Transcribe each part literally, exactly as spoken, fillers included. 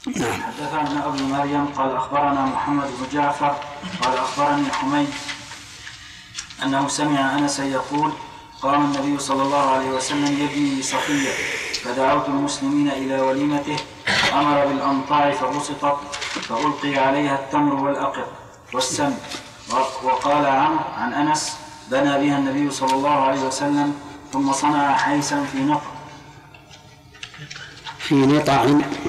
نعم. حدثنا أبو مريم قال أخبرنا محمد بن جعفر قال أخبرني حميد أنه سمع أنس يقول قام النبي صلى الله عليه وسلم يبني صفية فدعوت المسلمين إلى وليمته أمر بالأمطار فبسطت فألقي عليها التمر والأقط والسم. وقال عمرو عن أنس بنى بها النبي صلى الله عليه وسلم ثم صنع حيسا في نطع في نطع.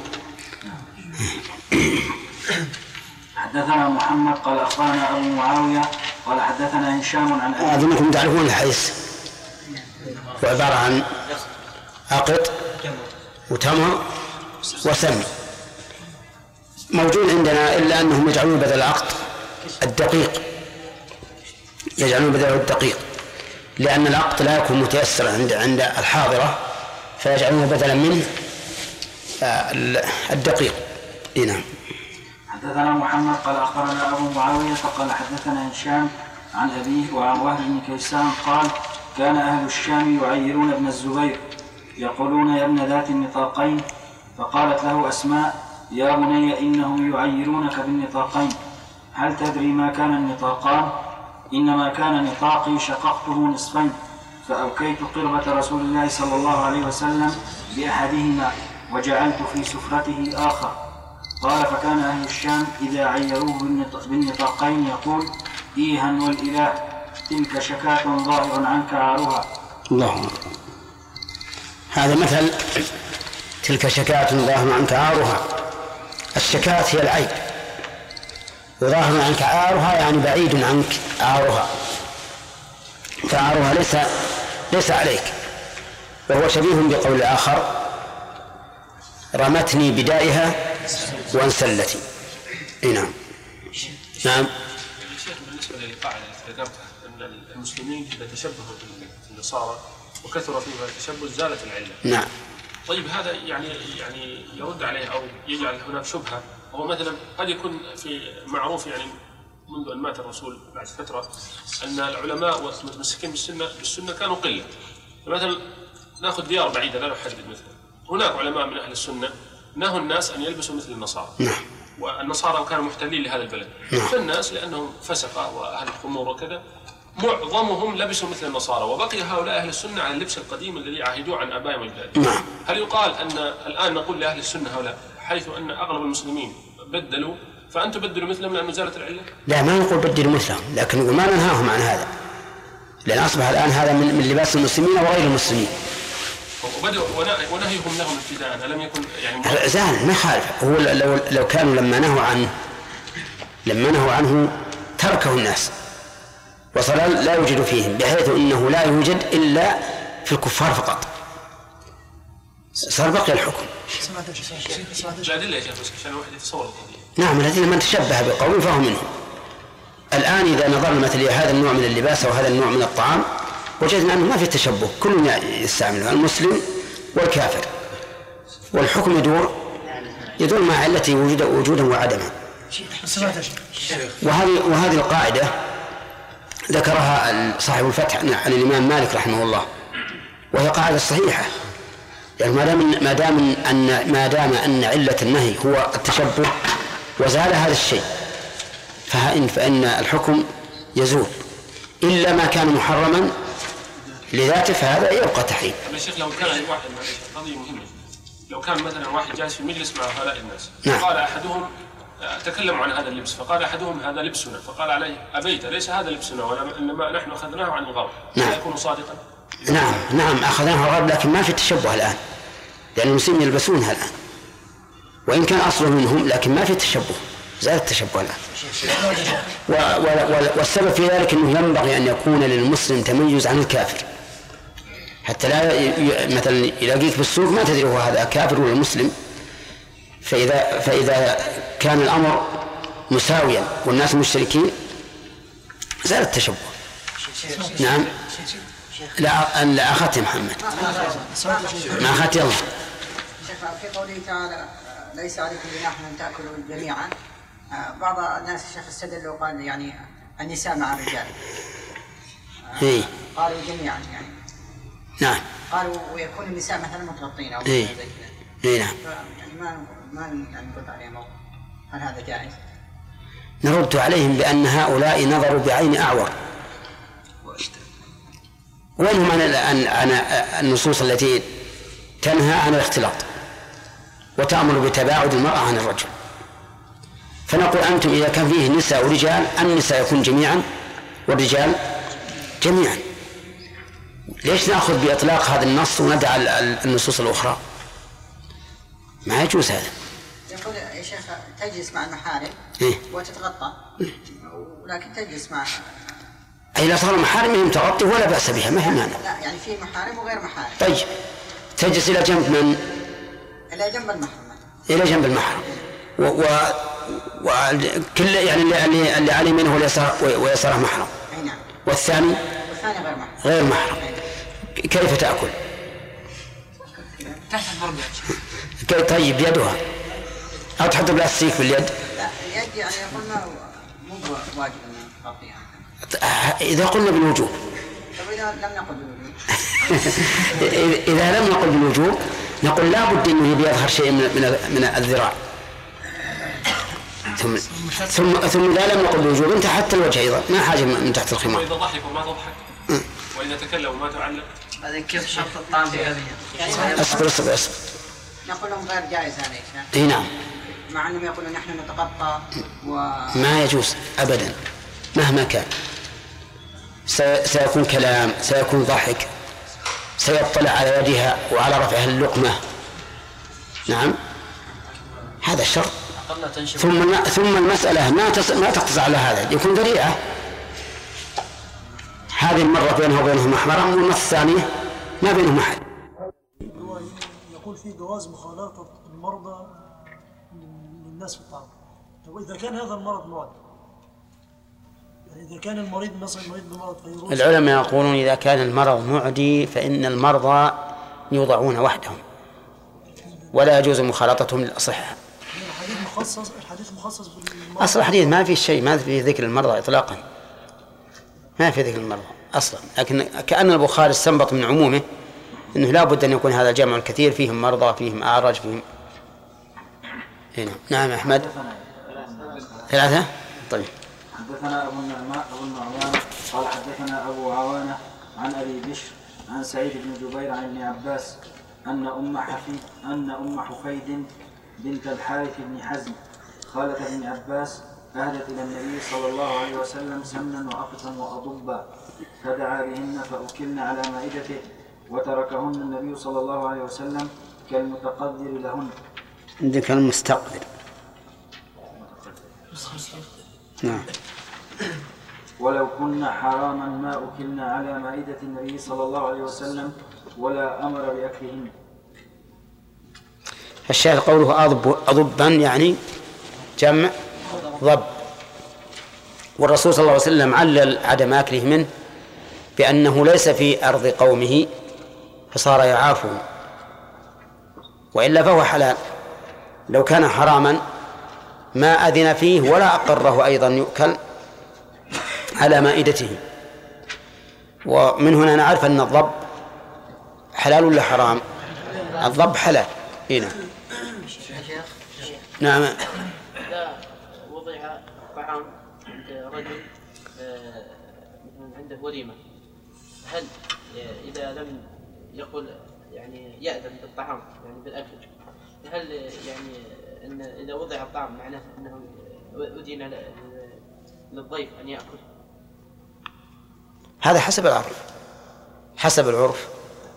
حدثنا محمد قال أخبرنا أبو معاوية قال حدثنا هشام عن أبي. أظنكم تعرفون الحيس، وعبارة عن أقط وتمر وسم، موجود عندنا، إلا أنهم يجعلون بدل العقد الدقيق، يجعلون بدله الدقيق، لأن العقد لا يكون متيسرا عند عند الحاضرة، فيجعلونه بدلا منه الدقيق. نعم. حدثنا محمد قال أخبرنا أبو معاوية قال حدثنا هشام عن أبيه وعن وهب بن كيسان قال كان أهل الشام يعيرون ابن الزبير يقولون يا ابن ذات النطاقين، فقالت له أسماء يا بني إنهم يعيرونك بالنطاقين، هل تدري ما كان النطاقان؟ إنما كان نطاقي شققته نصفين فأوكيت قربة رسول الله صلى الله عليه وسلم بأحدهما وجعلت في سفرته آخر. قال فكان أهل الشام إذا عيروه بالنطاقين يقول إيها والإله تلك شكاة ظاهر عنك عارها. الله. هذا مثل تلك شكاة ظاهر عنك عارها. الشكاة هي العيب، وظاهر عنك عارها يعني بعيد عنك عارها، فعارها ليس ليس عليك. وهو شبيه بقول الآخر رمتني بدائها وانسلتي. نعم. نعم. الشيخ بالنسبة للقاعدة التي ذكرتها أن المسلمين إذا تشبهوا بالنصارى وكثر فيها التشبه زالت العلة. نعم. طيب هذا يعني يعني يرد عليه أو يجعل هناك شبهة. هو مثلا قد يكون في معروف يعني منذ أن مات الرسول بعد فترة أن العلماء والمتمسكين بالسنة بالسنة كانوا قلة. مثلا نأخذ ديار بعيدة لا نحدد، مثلا هناك علماء من أهل السنة نهوا الناس أن يلبسوا مثل النصارى. نعم. والنصارى كانوا محتلين لهذا البلد. نعم. فالناس لأنهم فسقة وأهل الخمور وكذا معظمهم لبسوا مثل النصارى، وبقي هؤلاء أهل السنة على اللبس القديم الذي عهدوا عن آبائهم وأجدادهم. نعم. هل يقال أن الآن نقول لأهل السنة هؤلاء حيث أن أغلب المسلمين بدلوا فأن تبدلوا مثلهم لأنه زالت العلة؟ لا، ما نقول بدلوا مثلهم، لكن ما ننهاهم عن هذا، لأن أصبح الآن هذا من, من لباس المسلمين وغير المسلمين. وبدأوا ونهيهم لهم ابتداء ألم يكن يعني زال ما خالف. هو لو, لو كانوا لما نهوا عنه لما نهوا عنه تركه الناس وصار لا يوجد فيهم، بحيث إنه لا يوجد إلا في الكفار فقط، صار بقي الحكم. الأدلة يا شيخ عشان الواحد يتصور القضية. نعم، الذين من تشبه بقوم فهو منهم. الآن إذا نظرنا مثل هذا النوع من اللباس أو هذا النوع من الطعام وجدنا أنه ما في تشبه، كل يستعمله المسلم والكافر، والحكم يدور يدور مع علته وجودا وجودا وعدما. وهذه وهذه القاعدة ذكرها صاحب الفتح عن الإمام مالك رحمه الله، وهي قاعدة صحيحة. يعني ما دام ما دام أن ما دام أن علة النهي هو التشبه وزال هذا الشيء فإن فإن الحكم يزول، إلا ما كان محرما لذاته فهذا يبقى تحريم. يا شيخ لو كان واحد قضية مهمة، لو كان مثلا واحد جالس في مجلس مع هؤلاء الناس، نعم. قال أحدهم تكلموا عن هذا اللبس، فقال أحدهم هذا لبسنا، فقال عليه أبيت ليس هذا لبسنا وإنما نحن أخذناه عن الغرب. نعم. لا يكون صادقا. نعم نعم أخذناه عن الغرب، لكن ما في تشبه الآن، لأن المسلمين يلبسونها الآن وإن كان أصله منهم، لكن ما في تشبه، زال التشبه الآن. و و والسبب في ذلك أنه ينبغي أن يكون للمسلم تميز عن الكافر، حتى لا ي... مثلا يلاقيك بالسوق ما تدري هو هذا كافر ولا مسلم. فإذا فإذا كان الأمر مساويا والناس مشتركين زال التشبه. نعم. لا لا أخذت محمد ما أخذت. يلا. في قوله تعالى ليس عليكم جناح أن تأكلوا جميعا، بعض الناس الشيخ استدل وقال يعني النساء مع الرجال، إيه. قالوا جميعا يعني. نعم. قالوا ويكون النساء مثلا متغطين أو إيه. زي كذا. اي نعم. يعني ما ما يعني نرد عليهم، هل هذا جائز؟ نرد عليهم بأن هؤلاء نظروا بعين أعور. وينهم عن عن النصوص التي تنهى عن الاختلاط وتأمر بتباعد المرأة عن الرجل؟ فنقول أنتم إذا كان فيه نساء ورجال، النساء يكون جميعا والرجال جميعا. ليش نأخذ بإطلاق هذا النص وندع النصوص الأخرى؟ ما يجوز هذا. يقول يا شيخ تجلس مع المحارم إيه؟ وتتغطى، ولكن تجلس مع أي لا صار محارمهم تغطي ولا بأس بها، ما في مانع. لا يعني في محارم وغير محارم. طيب تجلس إلى جنب من؟ إلى جنب المحرم. إلى جنب المحرم، و, و... وكل يعني اللي اللي على يمينه واليسار ويساره محرم. أي نعم. والثاني؟ والثاني غير محرم. غير محرم. كيف تأكل؟ تحت الضرب. طيب بيدها أو تحط بلاستيك باليد؟ لا اليد يعني قلنا مو واجب أن نغطيها. إذا قلنا بالوجوب. طيب إذا لم نقل بالوجوب. إذا لم نقل بالوجوب نقول لا بد أنه بيظهر شيء من من من الذراع. ثم ثم ثم إذا لم نقل بالوجوب انت حتى الوجه أيضا ما حاجة من تحت الخمار. وإذا ضحك وما تضحك وإذا تكلم وما تعلق. هذا كيف شرط الطعام في هذه؟ أصبر أصبر أصبر. نقول لهم غير جائز هذا يا شيخ. إيه نعم. مع أنهم يقولون نحن نتغطى و. ما يجوز أبدا مهما كان. سيكون كلام، سيكون ضحك، سيطلع على يدها وعلى رفعها اللقمة. نعم هذا الشرط. ثم ثم المسألة ما ما تقتصر على هذا، يكون ذريعة. هذه المرة بينها وبينهم محرم، والمرة الثانية ما بينهم أحد. يقول في جواز مخالطة المرضى للناس في الطعام. وإذا كان هذا المرض معدي، يعني إذا كان المريض مثلا مريض بمرض فيروس. العلماء يقولون إذا كان المرض معدي فإن المرضى يوضعون وحدهم ولا يجوز مخالطتهم للأصحاء. الحديث مخصص الحديث مخصص بالمرضى. أصل الحديث ما في شيء، ما في ذكر المرضى إطلاقا، ما في ذكر المرضى أصلا، لكن كأن البخاري استنبط من عمومه أنه لا بد أن يكون هذا الجمع الكثير فيهم مرضى فيهم أعرج فيهم. هنا. نعم أحمد ثلاثة. طيب حدثنا أبو النعمان أبو النعمان قال حدثنا أبو عوانة عن أبي بشر عن سعيد بن جبير عن ابن عباس أن أم حفيد أن أم حفيد بنت الحارث بن حزم خالة ابن عباس أهدت إلى النبي صلى الله عليه وسلم سمنا وأقطا وأضبا فدعا بهن فأكلن على مائدته وتركهن النبي صلى الله عليه وسلم كالمتقدر لهن. عندك المستقدر. نعم. ولو كنا حراما ما أكلنا على مائدة النبي صلى الله عليه وسلم ولا أمر بأكلهن. الشاهد قوله أضب أضبا يعني جمع ضب. والرسول صلى الله عليه وسلم علل عدم أكله منه بأنه ليس في أرض قومه فصار يعافه، وإلا فهو حلال. لو كان حراما ما أذن فيه ولا أقره أيضا يؤكل على مائدته. ومن هنا نعرف أن الضب حلال ولا حرام؟ الضب حلال. هنا نعم. إذا وضع طعام عند رجل عنده وليمة، هل إذا لم يقل يعني يأذن بالطعام يعني بالأكل، هل يعني أن إذا وضع الطعام معناه أنه أذن للضيف أن يأكل؟ هذا حسب العرف، حسب العرف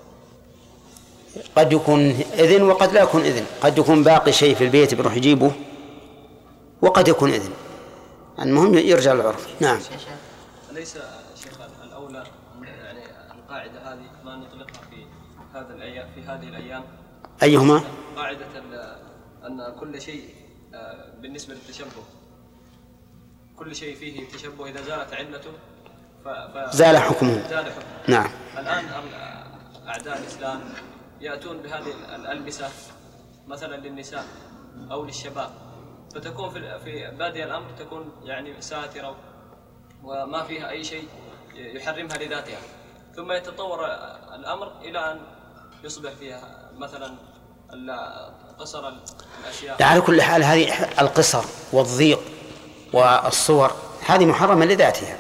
قد يكون إذن وقد لا يكون إذن، قد يكون باقي شيء في البيت بيروح يجيبه وقد يكون إذن. المهم يرجع للعرف. نعم. أليس شيخ الأولى يعني القاعدة هذه ما نطلقها في هذا الأيام في هذه الأيام؟ أيهما؟ قاعدة أن كل شيء بالنسبة للتشبه كل شيء فيه تشبه إذا زالت علته ف... ف... زال حكمه. زال حكمه. نعم. الآن أعداء الإسلام يأتون بهذه الألبسة مثلا للنساء أو للشباب، فتكون في في بادئ الأمر تكون يعني ساترة وما فيها أي شيء يحرمها لذاتها، ثم يتطور الأمر إلى أن يصبح فيها مثلا قصر الأشياء. على كل حال هذه القصر والضيق والصور هذه محرمة لذاتها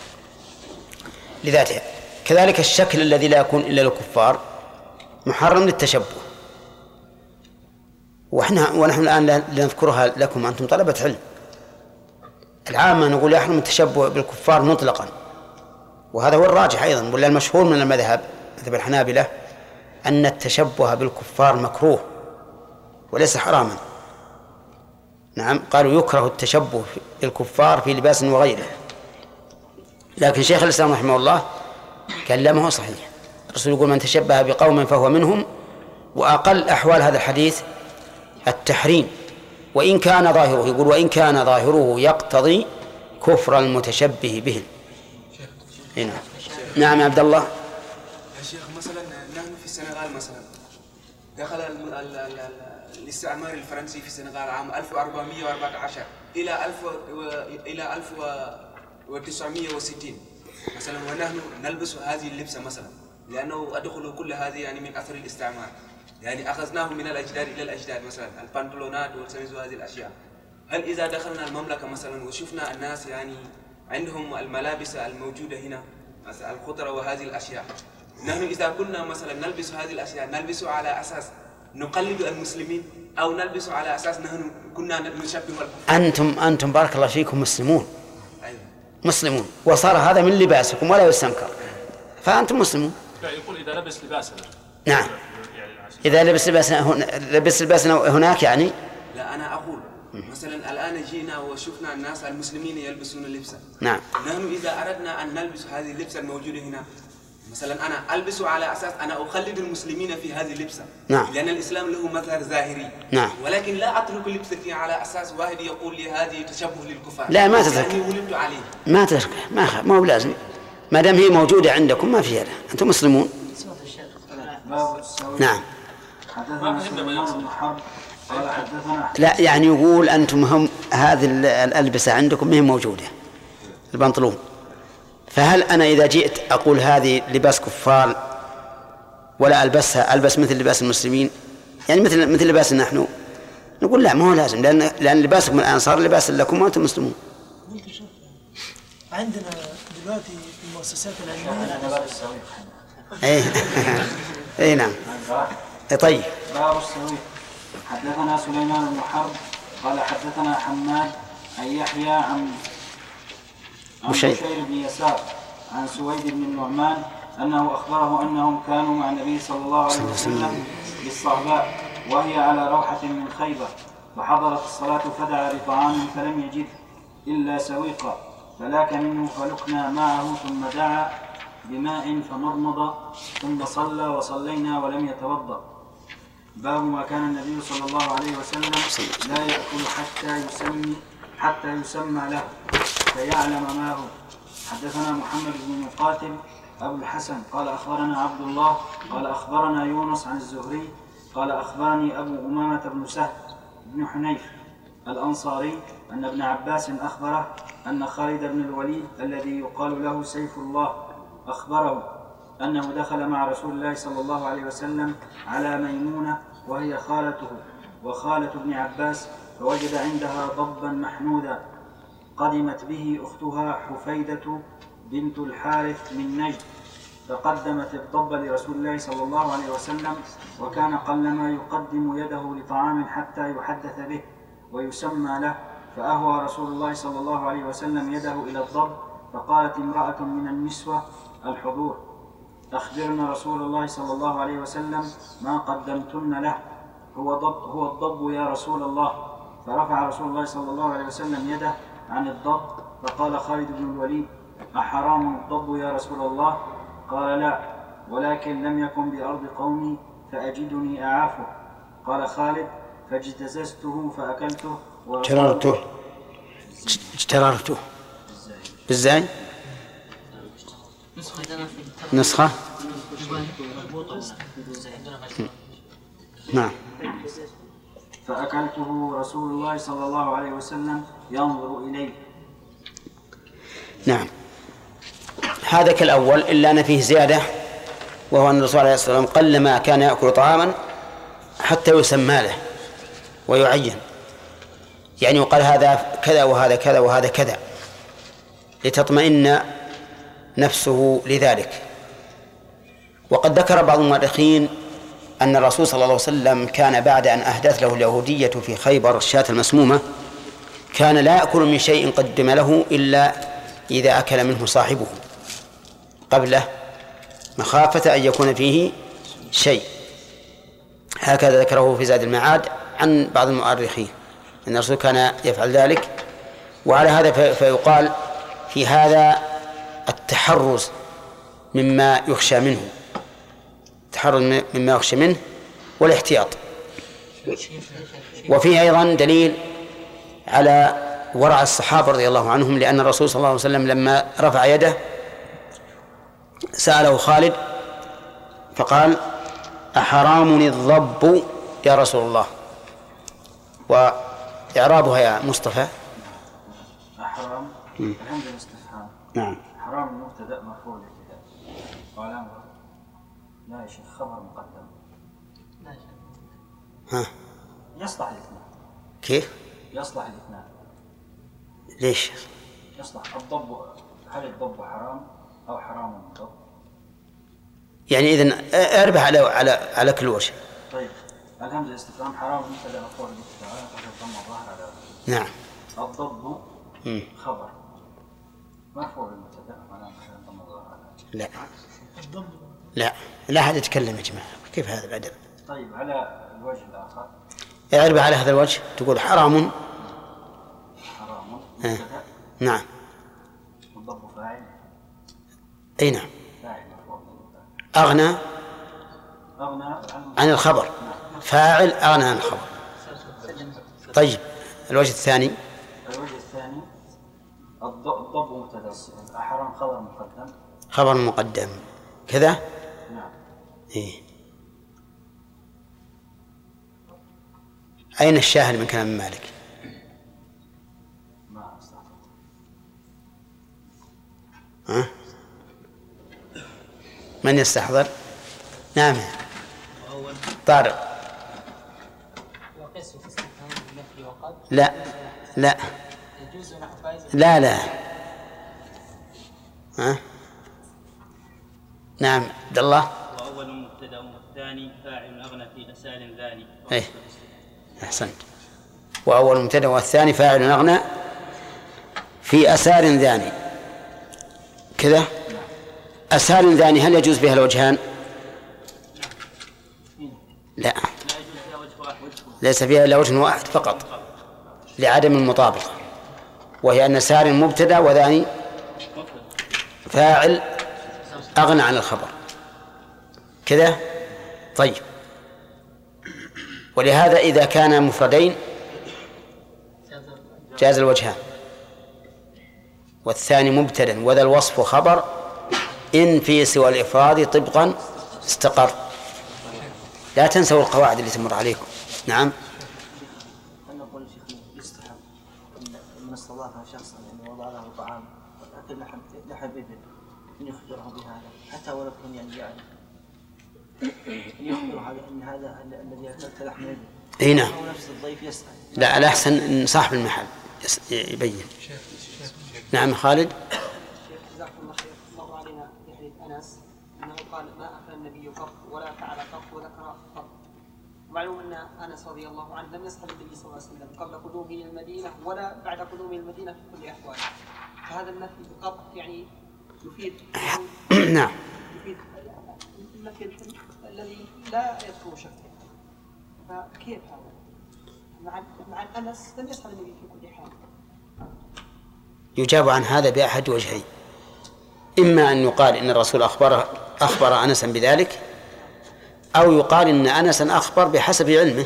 لذاتها كذلك الشكل الذي لا يكون إلا للكفار محرم للتشبه، ونحن ونحن الآن لنذكرها لكم أنتم طلبة علم. العامة نقول يحرم التشبه بالكفار مطلقا، وهذا هو الراجح أيضا، ولا المشهور من المذهب مذهب الحنابلة أن التشبه بالكفار مكروه وليس حراما. نعم، قالوا يكره التشبه بالكفار في لباس وغيره، لكن شيخ الإسلام رحمه الله كلمه صحيح. الرسول يقول من تشبه بقوم فهو منهم، وأقل أحوال هذا الحديث التحريم، وإن كان ظاهره يقول وإن كان ظاهره يقتضي كفر المتشبه بهم. هنا. نعم يا عبد الله. يا شيخ مثلا نحن في السنغال مثلا دخل ال ال ال الاستعمار الفرنسي في السنغال عام ألف وأربعمائة وأربعة عشر إلى ألف إلى ألف وتسعمائة وستين مثلا، ونحن نلبس هذه اللبسة مثلا لأنه أدخل كل هذه يعني من أثر الاستعمار، يعني أخذناه من الأجداد إلى الأجداد، مثلا البنطلونات والسميز وهذه الأشياء. هل إذا دخلنا المملكة مثلا وشفنا الناس يعني عندهم الملابس الموجودة هنا الخضرة وهذه الأشياء، نحن إذا كنا مثلا نلبس هذه الأشياء نلبس على أساس نقلد المسلمين أو نلبس على أساس نحن كنا نشبه الكفار؟ أنتم أنتم بارك الله فيكم مسلمون. أيوة. مسلمون، وصار هذا من لباسكم ولا يستنكر، فأنتم مسلمون. لا، يقول إذا لبس لباسنا. نعم، إذا لبس لباسنا هنا لبس لباسنا هناك يعني. لا، أنا أقول مثلا الآن جينا وشفنا الناس المسلمين يلبسون اللبسة. نعم. نحن إذا أردنا أن نلبس هذه اللبسة الموجودة هنا، مثلا أنا ألبس على أساس أنا أخلد المسلمين في هذه اللبسة. نعم. لأن الإسلام له مظهر ظاهري. نعم. ولكن لا أترك لبستي على أساس واحد يقول لي هذه تشبه للكفار. لا، ما تترك. يعني ولدت عليه. ما تترك، ما ما هو لازم، ما دام هي موجودة عندكم ما فيها، أنتم مسلمون. نعم. حدثنا سليمان بن حرب قال حدثنا. لا، يعني يقول أنتم هم هذه الألبسة عندكم ما هي موجودة، البنطلون، فهل أنا إذا جئت أقول هذه لباس كفار ولا ألبسها ألبس مثل لباس المسلمين، يعني مثل مثل لباسنا نحن؟ نقول لا، ما هو لازم، لأن لأن لباسكم الآن صار لباس لكم وأنتم مسلمون. عندنا دلوقتي في المؤسسات العلمية اي اي نعم. طيب. باب السويق. حدثنا سليمان بن حرب قال حدثنا حماد عن يحيى عن عن بشير بن يسار عن سويد بن النعمان انه اخبره انهم كانوا مع النبي صلى الله عليه وسلم بالصعباء وهي على روحة من خيبر، فحضرت الصلاة فدعا بطعام فلم يجد إلا سويقا، فلاك منه فلكنا معه ثم دعا بماء فمضمض ثم صلى وصلينا ولم يتوضأ. باب ما كان النبي صلى الله عليه وسلم لا يأكل حتى يسمي حتى يسمى له فيعلم ما هو. حدثنا محمد بن مقاتل أبو الحسن قال أخبرنا عبد الله قال أخبرنا يونس عن الزهري قال أخبرني أبو أمامة بن سهل بن حنيف الأنصاري أن ابن عباس أخبره أن خالد بن الوليد الذي يقال له سيف الله أخبره أنه دخل مع رسول الله صلى الله عليه وسلم على ميمونة وهي خالته وخالة ابن عباس، فوجد عندها ضبا محمودا قدمت به أختها حفيدة بنت الحارث من نجد، فقدمت الضب لرسول الله صلى الله عليه وسلم، وكان قلما يقدم يده لطعام حتى يحدث به ويسمى له، فأهوى رسول الله صلى الله عليه وسلم يده إلى الضب، فقالت امرأة من النسوة الحضور أخبرنا رسول الله صلى الله عليه وسلم ما قدمتن له، هو ضب هو الضب يا رسول الله. فرفع رسول الله صلى الله عليه وسلم يده عن الضب، فقال خالد بن الوليد أحرام الضب يا رسول الله؟ قال لا، ولكن لم يكن بأرض قومي فأجدني أعافه. قال خالد فاجتززته فأكلته اجتررته اجتررته بالزاي نسخة نعم. فأكلته رسول الله صلى الله عليه وسلم ينظر إليه. نعم، هذا كالأول إلا أن فيه زيادة، وهو أن الرسول عليه الصلاة والسلام قلما كان يأكل طعاما حتى يسمى له ويعين، يعني يقال هذا كذا وهذا كذا وهذا كذا لتطمئن نفسه لذلك. وقد ذكر بعض المؤرخين أن الرسول صلى الله عليه وسلم كان بعد أن أهدت له اليهودية في خيبر الشاة المسمومة كان لا يأكل من شيء قدم له إلا إذا أكل منه صاحبه قبله مخافة أن يكون فيه شيء. هكذا ذكره في زاد المعاد عن بعض المؤرخين أن الرسول كان يفعل ذلك. وعلى هذا فيقال في هذا التحرز مما يخشى منه، التحرز مما يخشى منه والاحتياط. وفيه أيضا دليل على ورع الصحابة رضي الله عنهم، لأن الرسول صلى الله عليه وسلم لما رفع يده سأله خالد فقال أحرام الضب يا رسول الله؟ وإعرابها يا مصطفى أحرام الحمد الاستفهام. نعم. حرام مبتدأ مرفوع الابتداء. قال لا يا شيخ خبر مقدم. لا يا شيخ. ها يصلح الاثنين. كيف؟ يصلح الاثنين. ليش؟ يصلح الضب. هل الضب حرام أو حرام الضب؟ يعني إذن أربح على على على كل وجه. طيب الهمزة الاستفهام حرام مبتدأ مرفوع الابتداء الضم الظاهر على. نعم. الضب مم. خبر مرفوع بالمبتدأ على الضم الظاهر على. لا لا لا أحد يتكلم يا جماعة، كيف هذا بعد؟ طيب على الوجه الآخر أربح على هذا الوجه تقول حرام حرام مبتدأ. نعم. الضب فاعل. أي نعم. فاعل مرفوع. أغنى أغنى عن الخبر، فاعل أغنى عن الخبر. طيب الوجه الثاني. الوجه الثاني الضب مبتدأ أحرام خبر مقدم. خبر مقدم كذا. نعم. إيه. أين الشاهد من كلام مالك؟ ما أستطيع. ها؟ من يستحضر؟ نعم. طارق. لا لا لا لا ها؟ نعم عبد الله. وأول مبتدأ والثاني فاعل أغنى في أسال ذاني. إيه أحسنت. وأول مبتدأ والثاني فاعل أغنى في أسال ذاني كذا. أسال ذاني هل يجوز بها الوجهان؟ لا ليس فيها إلا وجه واحد فقط لعدم المطابقة، وهي أن سار مبتدأ وذاني فاعل أغنى عن الخبر كذا. طيب ولهذا إذا كان مفردين جاز الوجهان، والثاني مبتدأ وذا الوصف خبر إن في سوى الإفراد طبقا استقر. لا تنسوا القواعد اللي تمر عليكم. نعم. نقول شيخ يستحب من استضاف شخصا يعني وضع له طعام أكل لحم لحم إبل أن يخبره بهذا حتى ولو كان يعني يعرف أن يخبره أن هذا الذي أكلت لحم إبل. أي نعم. أو نفس الضيف يسأل. لا الأحسن أن صاحب المحل يبين. نعم خالد. جزاكم الله خير. مر علينا في حديث أنس أنه قال ما أكل النبي قط ولا فعل قط وذكر قط. معلوم أن أنس رضي الله عنه لم يصحب النبي صلى الله عليه وسلم قبل قدومه إلى المدينة ولا بعد قدومه إلى المدينة في كل أحواله، فهذا النفي بقط يعني يفيد نعم يفيد النفي الذي لا يذكر شكله. فكيف هذا؟ مع مع أنس لم يصحب النبي في كل حال. يجاب عن هذا بأحد وجهين، إما أن يقال إن الرسول أخبر أخبر أنسا بذلك، أو يقال إن أنسا أخبر بحسب علمه.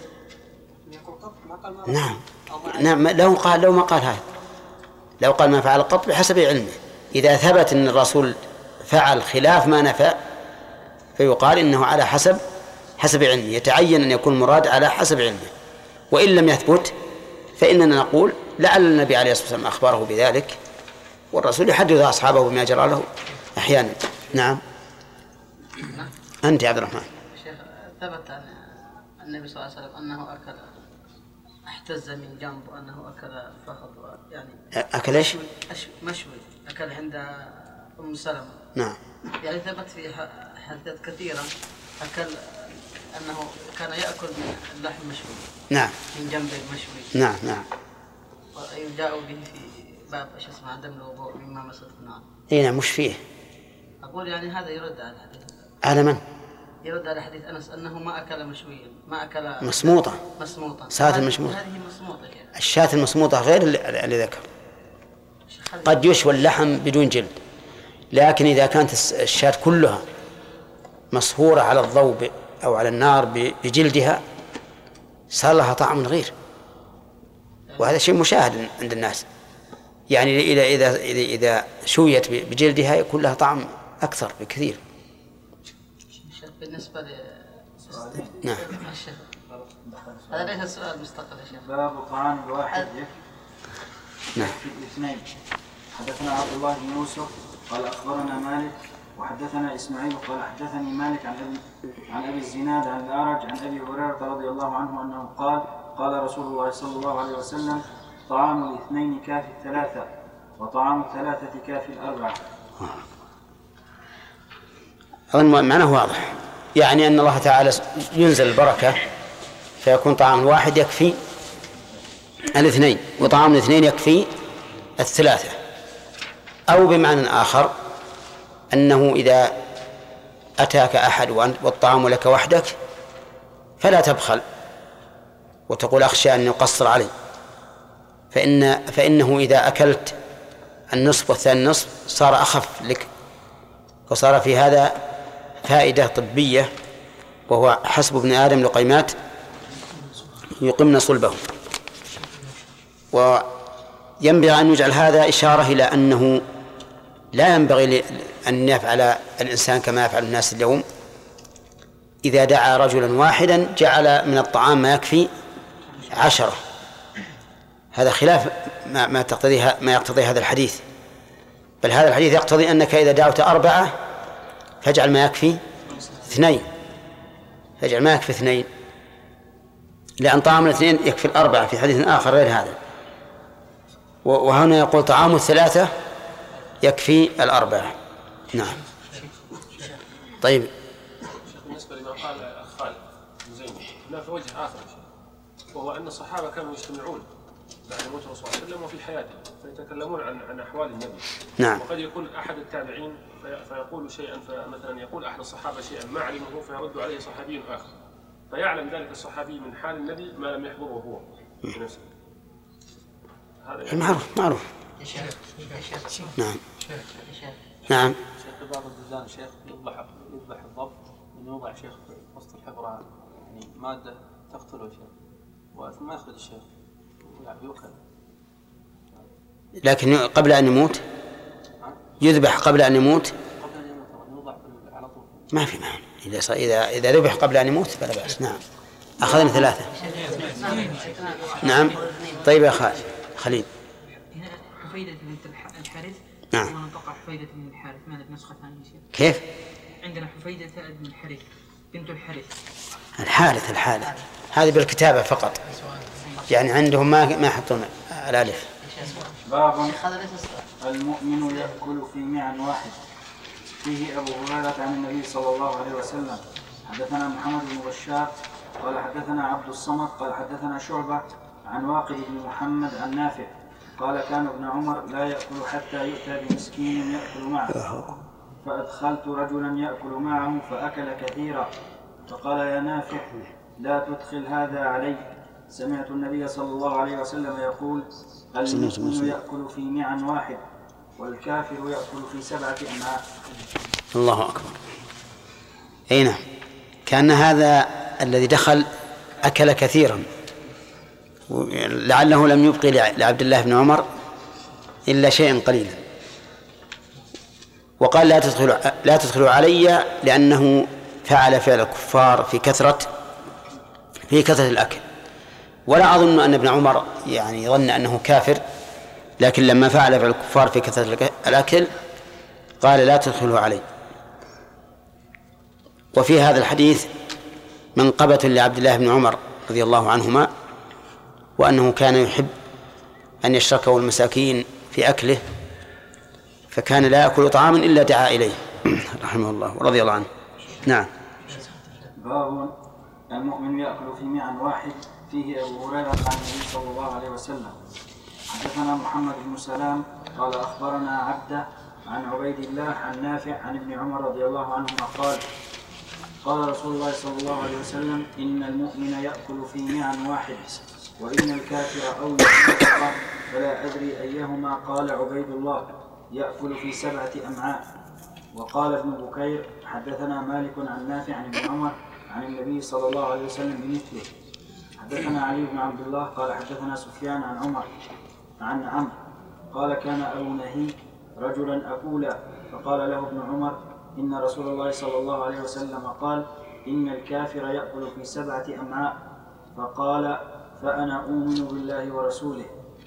نعم نعم لو قال لو ما قال هذا لو قال ما فعل قط بحسب علمه. إذا ثبت أن الرسول فعل خلاف ما نفى فيقال إنه على حسب حسب علمه، يتعين أن يكون المراد على حسب علمه. وإن لم يثبت فإننا نقول لعل النبي عليه الصلاة والسلام أخبره بذلك، والرسول يحدث أصحابه بما جرى له أحيانا. نعم. أنت يا عبد الرحمن. شيخ ثبت النبي صلى الله عليه وسلم أنه أكل احتز من جنب وأنه أكل فخذ يعني أكل إيش؟ مشوي أكل عند أم سلمة. نعم. يعني ثبت في حديث كثيرة أكل أنه كان يأكل من اللحم مشوي. نعم. من جنب المشوي. نعم نعم. ويجاء به في باب ايش اسمه دم الوضوء مما مسد النار. اي نعم. مش فيه؟ اقول يعني هذا يرد على الحديث. على من؟ يرد على حديث انس انه ما اكل مشويا، ما اكل مصموطه. مصموطه. ساعة المشموطه. هذه مصموطه يعني. الشاة المصموطه غير اللي ذكر. قد يشوى اللحم بدون جلد، لكن اذا كانت الشاة كلها مصهوره على الضوء او على النار بجلدها صار لها طعم غير، وهذا شيء مشاهد عند الناس. يعني إذا إذا إذا شويت بجلدها يكون لها طعم أكثر بكثير. بالنسبة ل نعم. هذا ليس السؤال مستقل يا شيخ. باب طعام الواحد نعم. في الاثنين. حدثنا عبد الله بن يوسف قال أخبرنا مالك وحدثنا إسماعيل قال حدثني مالك عن أبي عن أبي الزناد عن الأعرج عن أبي هريرة رضي الله عنه أنه قال قال رسول الله صلى الله عليه وسلم طعام الاثنين كافي الثلاثة وطعام الثلاثة كافي الأربعة. أظن معناه واضح، يعني أن الله تعالى ينزل البركة فيكون طعام واحد يكفي الاثنين وطعام الاثنين يكفي الثلاثة، أو بمعنى آخر أنه إذا أتاك أحد والطعام لك وحدك فلا تبخل وتقول أخشى أن يقصر علي، فإن فإنه إذا أكلت النصف والثاني نصف صار أخف لك، وصار في هذا فائدة طبية، وهو حسب ابن آدم لقيمات يقمن صلبه. وينبغي أن يجعل هذا إشارة إلى أنه لا ينبغي أن يفعل الإنسان كما يفعل الناس اليوم، إذا دعا رجلا واحدا جعل من الطعام ما يكفي عشرة، هذا خلاف ما ما تقتضيه ما يقتضي هذا الحديث، بل هذا الحديث يقتضي أنك إذا دعوت أربعة فاجعل ما يكفي اثنين، فاجعل ما يكفي اثنين، لأن طعام الاثنين يكفي الأربعة في حديث آخر غير هذا، وهنا يقول طعام الثلاثة يكفي الأربعة. نعم. طيب. بالنسبة لما قال الأخ خالد زين، هناك وجه آخر وهو أن الصحابة كانوا يجتمعون بعد موت الرسول صلى الله عليه وسلم وفي حياته فيتكلمون عن عن أحوال النبي. نعم. وقد يكون أحد التابعين فيقول شيئا، فمثلا يقول أحد الصحابة شيئا ما علمه فيرد عليه صحابي آخر، فيعلم ذلك الصحابي من حال النبي ما لم يحضره هو بنفسه. هذا معروف معروف. نعم. نعم. شيخ بعض البلدان شيخ يذبح يذبح الضب من يوضع شيخ في وسط الحفرة يعني مادة تقتله شيخ وثم ما يخرج الشيخ يؤكل. لكن قبل أن يموت يذبح قبل أن يموت قبل أن يموت يوضع على طول ما في معنى. إذا إذا إذا ذبح قبل أن يموت فلا بأس. نعم. أخذنا ثلاثة. نعم. طيب يا خالد خليل. حفيدة بنت الحارث. نعم. ونطق حفيدة بن الحارث ما نسخة ثانية شيء. كيف؟ عندنا حفيدة بن الحارث بنت الحارث. الحارث الحارث هذه بالكتابة فقط، يعني عندهم ما ما يحطون الألف. باب المؤمن يأكل في معن واحد. فيه أبو هريرة عن النبي صلى الله عليه وسلم. حدثنا محمد بن بشار قال حدثنا عبد الصمد قال حدثنا شعبة عن واقد بن محمد عن نافع قال كان ابن عمر لا يأكل حتى يؤتى بمسكين يأكل معه، فأدخلت رجلا يأكل معه فأكل كثيرا، فقال يا نافع لا تدخل هذا علي، سمعت النبي صلى الله عليه وسلم يقول المؤمن يأكل في معن واحد والكافر يأكل في سبعة أمعاء. الله أكبر. أي نعم. كان هذا الذي دخل أكل كثيرا، لعله لم يبقي لعبد الله بن عمر إلا شيئا قليلا، وقال لا تدخلوا لا تدخلوا علي لأنه فعل فعل الكفار في كثرة في كثرة الأكل، ولا أظن أن ابن عمر يعني ظن أنه كافر، لكن لما فعل فعل الكفار في كثرة الأكل قال لا تدخلوا علي. وفي هذا الحديث منقبة لعبد الله بن عمر رضي الله عنهما، وأنه كان يحب أن يشركه المساكين في أكله، فكان لا يأكل طعاما إلا دعا إليه رحمه الله ورضي الله عنه. نعم. باب المؤمن يأكل في معن واحد، فيه أبو هريرة عن النبي صلى الله عليه وسلم. حدثنا محمد بن سلام قال أخبرنا عبده عن عبيد الله عن نافع عن ابن عمر رضي الله عنهما قال قال رسول الله صلى الله عليه وسلم: إن المؤمن يأكل في معن واحد، وإن الكافر أو المنافق فلا أدري أيهما. قال عبيد الله: يأكل في سبعة أمعاء. وقال ابن بكير: حدثنا مالك عن نافع عن ابن عمر عن النبي صلى الله عليه وسلم بمثله. حدثنا علي بن عبد الله قال حدثنا سفيان عن عمر عن عمرو قال: كان أبو نهيك رجلا أكولا، فقال له ابن عمر: إن رسول الله صلى الله عليه وسلم قال: إن الكافر يأكل في سبعة أمعاء. فقال: فأنا أؤمن بالله ورسوله.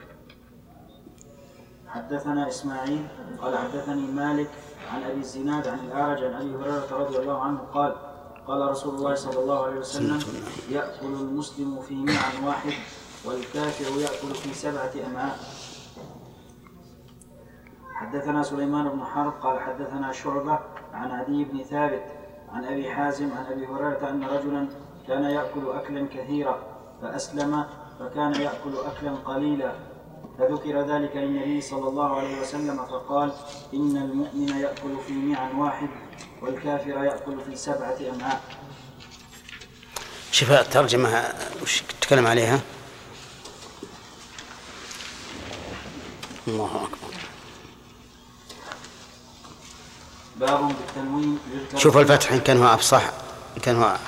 حدثنا إسماعيل قال حدثني مالك عن أبي الزناد عن الأعرج عن أبي هريرة رضي الله عنه قال: قال رسول الله صلى الله عليه وسلم: يأكل المسلم في معن واحد، والكافر يأكل في سبعة أمعاء. حدثنا سليمان بن حرب قال حدثنا شعبة عن عدي بن ثابت عن أبي حازم عن أبي هريرة أن رجلا كان يأكل أكلا كثيرا فأسلم، فكان يأكل أكلا قليلا، فذكر ذلك للنبي صلى الله عليه وسلم فقال: إن المؤمن يأكل في معن واحد، والكافر يأكل في سبعة أمعاء. شفاء الترجمة وش تتكلم عليها؟ الله أكبر. باب بالتنوين. شوف الفتح إن كان هو أفصح، إن كان هو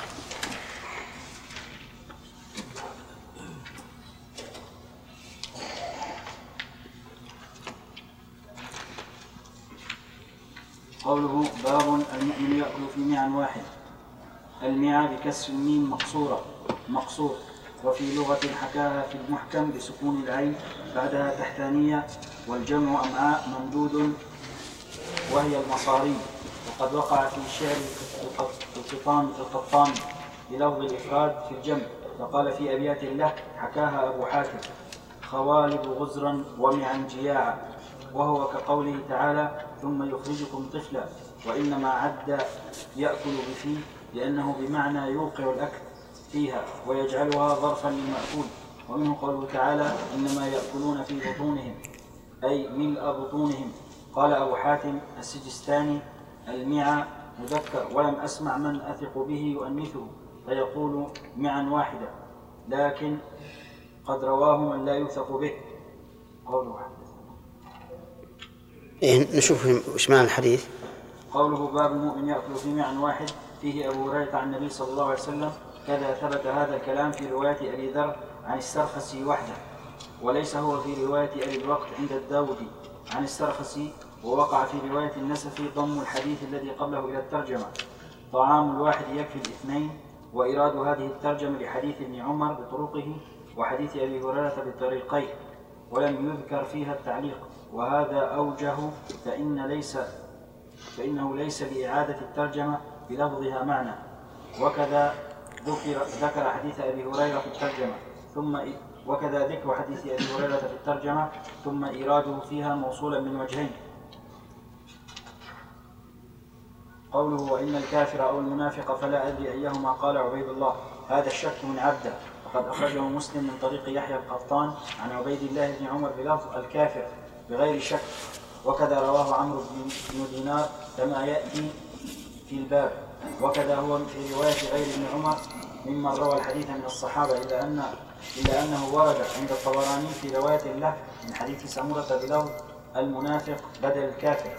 قوله: باب المؤمن يأكل في معن واحد. المعى بكسر الميم مقصورة مقصور، وفي لغة حكاها في المحكم بسكون العين بعدها تحتانية، والجمع أمعاء ممدود وهي المصاري. وقد وقع في شعر القطان القطان بلفظ الإفراد في الجمع، فقال في أبيات له حكاها أبو حاتم: خوالب غزرا ومعا جياعا، وهو كقوله تعالى: ثم يخرجكم طفلا. وإنما عد يأكل بفيه لأنه بمعنى يوقع الأكل فيها ويجعلها ظرفا للمأكول. ومنه قوله تعالى: إنما يأكلون في بطونهم، أي ملء بطونهم. قال أبو حاتم السجستاني: المعى مذكر، ولم أسمع من أثق به يؤنثه فيقول معا واحدة، لكن قد رواه من لا يوثق به. قوله إيه نشوف وش معنى الحديث. قوله: باب المؤمن يأكل في معن واحد، فيه أبو هريرة عن النبي صلى الله عليه وسلم. كذا ثبت هذا الكلام في رواية أبي ذر عن السرخسي وحده، وليس هو في رواية أبي الوقت عند الداودي عن السرخسي. ووقع في رواية النسفي ضم الحديث الذي قبله إلى الترجمة: طعام الواحد يكفي الاثنين. وإيراد هذه الترجمة لحديث ابن عمر بطرقه وحديث أبي هريرة بطريقيه، ولم يذكر فيها التعليق، وهذا أوجه، فإن ليس فإنه ليس بإعادة الترجمة بلفظها معنى. وكذا ذكر ذكر حديث أبي هريرة في الترجمة ثم وكذا ذكر حديث أبي هريرة في الترجمة ثم إيراده فيها موصولا من وجهين. قوله: وإن الكافر أو المنافق فلا أدري أيهما. قال عبيد الله: هذا الشك من عبده، وقد أخرجه مسلم من طريق يحيى القطان عن عبيد الله بن عمر بلفظ الكافر بغير شك. وكذا رواه عمرو بن دينار كما يأتي في الباب. وكذا هو في رواية غير ابن عمر ممن روى الحديث من الصحابة، إلا أن إلا أنه ورد عند الطبراني في رواية له من حديث سمرة بلفظ المنافق بدل الكافر.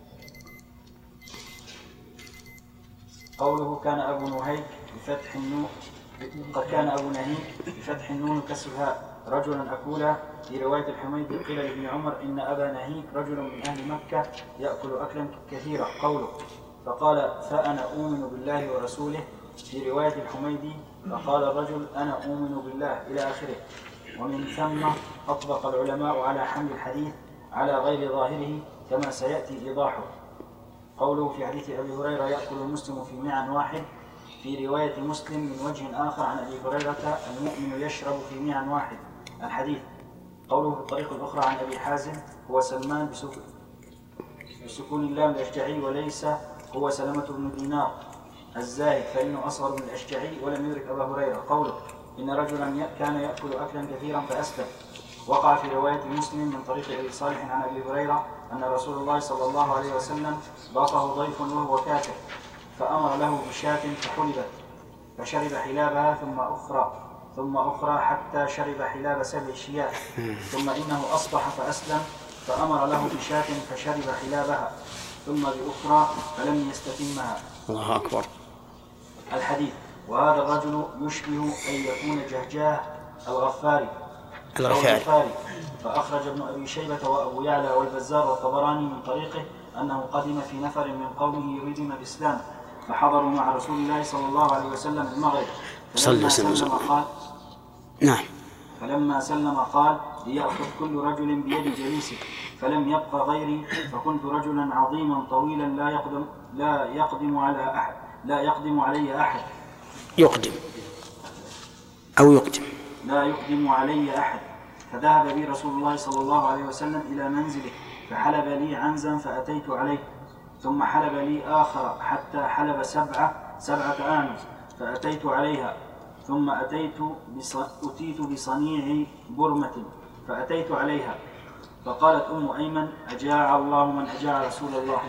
قوله: كان أبو نهيك بفتح النون قد كان أبو نهيك بفتح النون كسرها رجلا أكولا. في رواية الحميدي قيل لابن عمر: إن أبا نهيك رجل من أهل مكة يأكل أكلا كثيرا. قوله: فقال: فأنا أؤمن بالله ورسوله. في رواية الحميدي: فقال الرجل: أنا أؤمن بالله، إلى آخره. ومن ثم أطبق العلماء على حمل الحديث على غير ظاهره كما سيأتي إيضاحه. قوله في حديث أبي هريرة: يأكل المسلم في معن واحد، في رواية مسلم من وجه آخر عن أبي هريرة المؤمن يشرب في ميع واحد. الحديث. قوله في الطريق الأخرى عن أبي حازم هو سلمان بسكون اللام الأشجعي وليس هو سلمة بن دينار الزاهد فإنه أصغر من الأشجعي ولم يدرك أبا هريرة. قوله إن رجلا كان يأكل أكلا كثيرا فأسلم. وقع في رواية مسلم من طريق أبي صالح عن أبي هريرة أن رسول الله صلى الله عليه وسلم ضافه ضيف وهو كافر فأمر له بشاة فحلبت فشرب حلابها ثم أخرى ثم أخرى حتى شرب حلاب سبع شياه ثم إنه أصبح فأسلم فأمر له بشاة فشرب حلابها ثم بأخرى فلم يستتمها. الله أكبر. الحديث. وهذا الرجل يشبه أن يكون جهجاه الغفاري الغفاري فأخرج ابن أبي شيبة وأبو يعلى والبزار والطبراني من طريقه أنه قدم في نفر من قومه يريدون الإسلام فحضروا مع رسول الله صلى الله عليه وسلم المغرب فلما سلم قال نعم فلما سلم قال ليأخذ كل رجل بيد جليسه فلم يبق غيري فكنت رجلا عظيما طويلا لا يقدم لا يقدم على أحد لا يقدم علي أحد يقدم أو يقدم لا يقدم علي أحد فذهب بي رسول الله صلى الله عليه وسلم إلى منزله فحلب لي عنزا فأتيت عليه ثم حلب لي آخر حتى حلب سبعة سبعة آنز فأتيت عليها ثم أتيت بص... أتيت بصنيع برمة فأتيت عليها فقالت أم أيمن أجاع الله من أجاع رسول الله.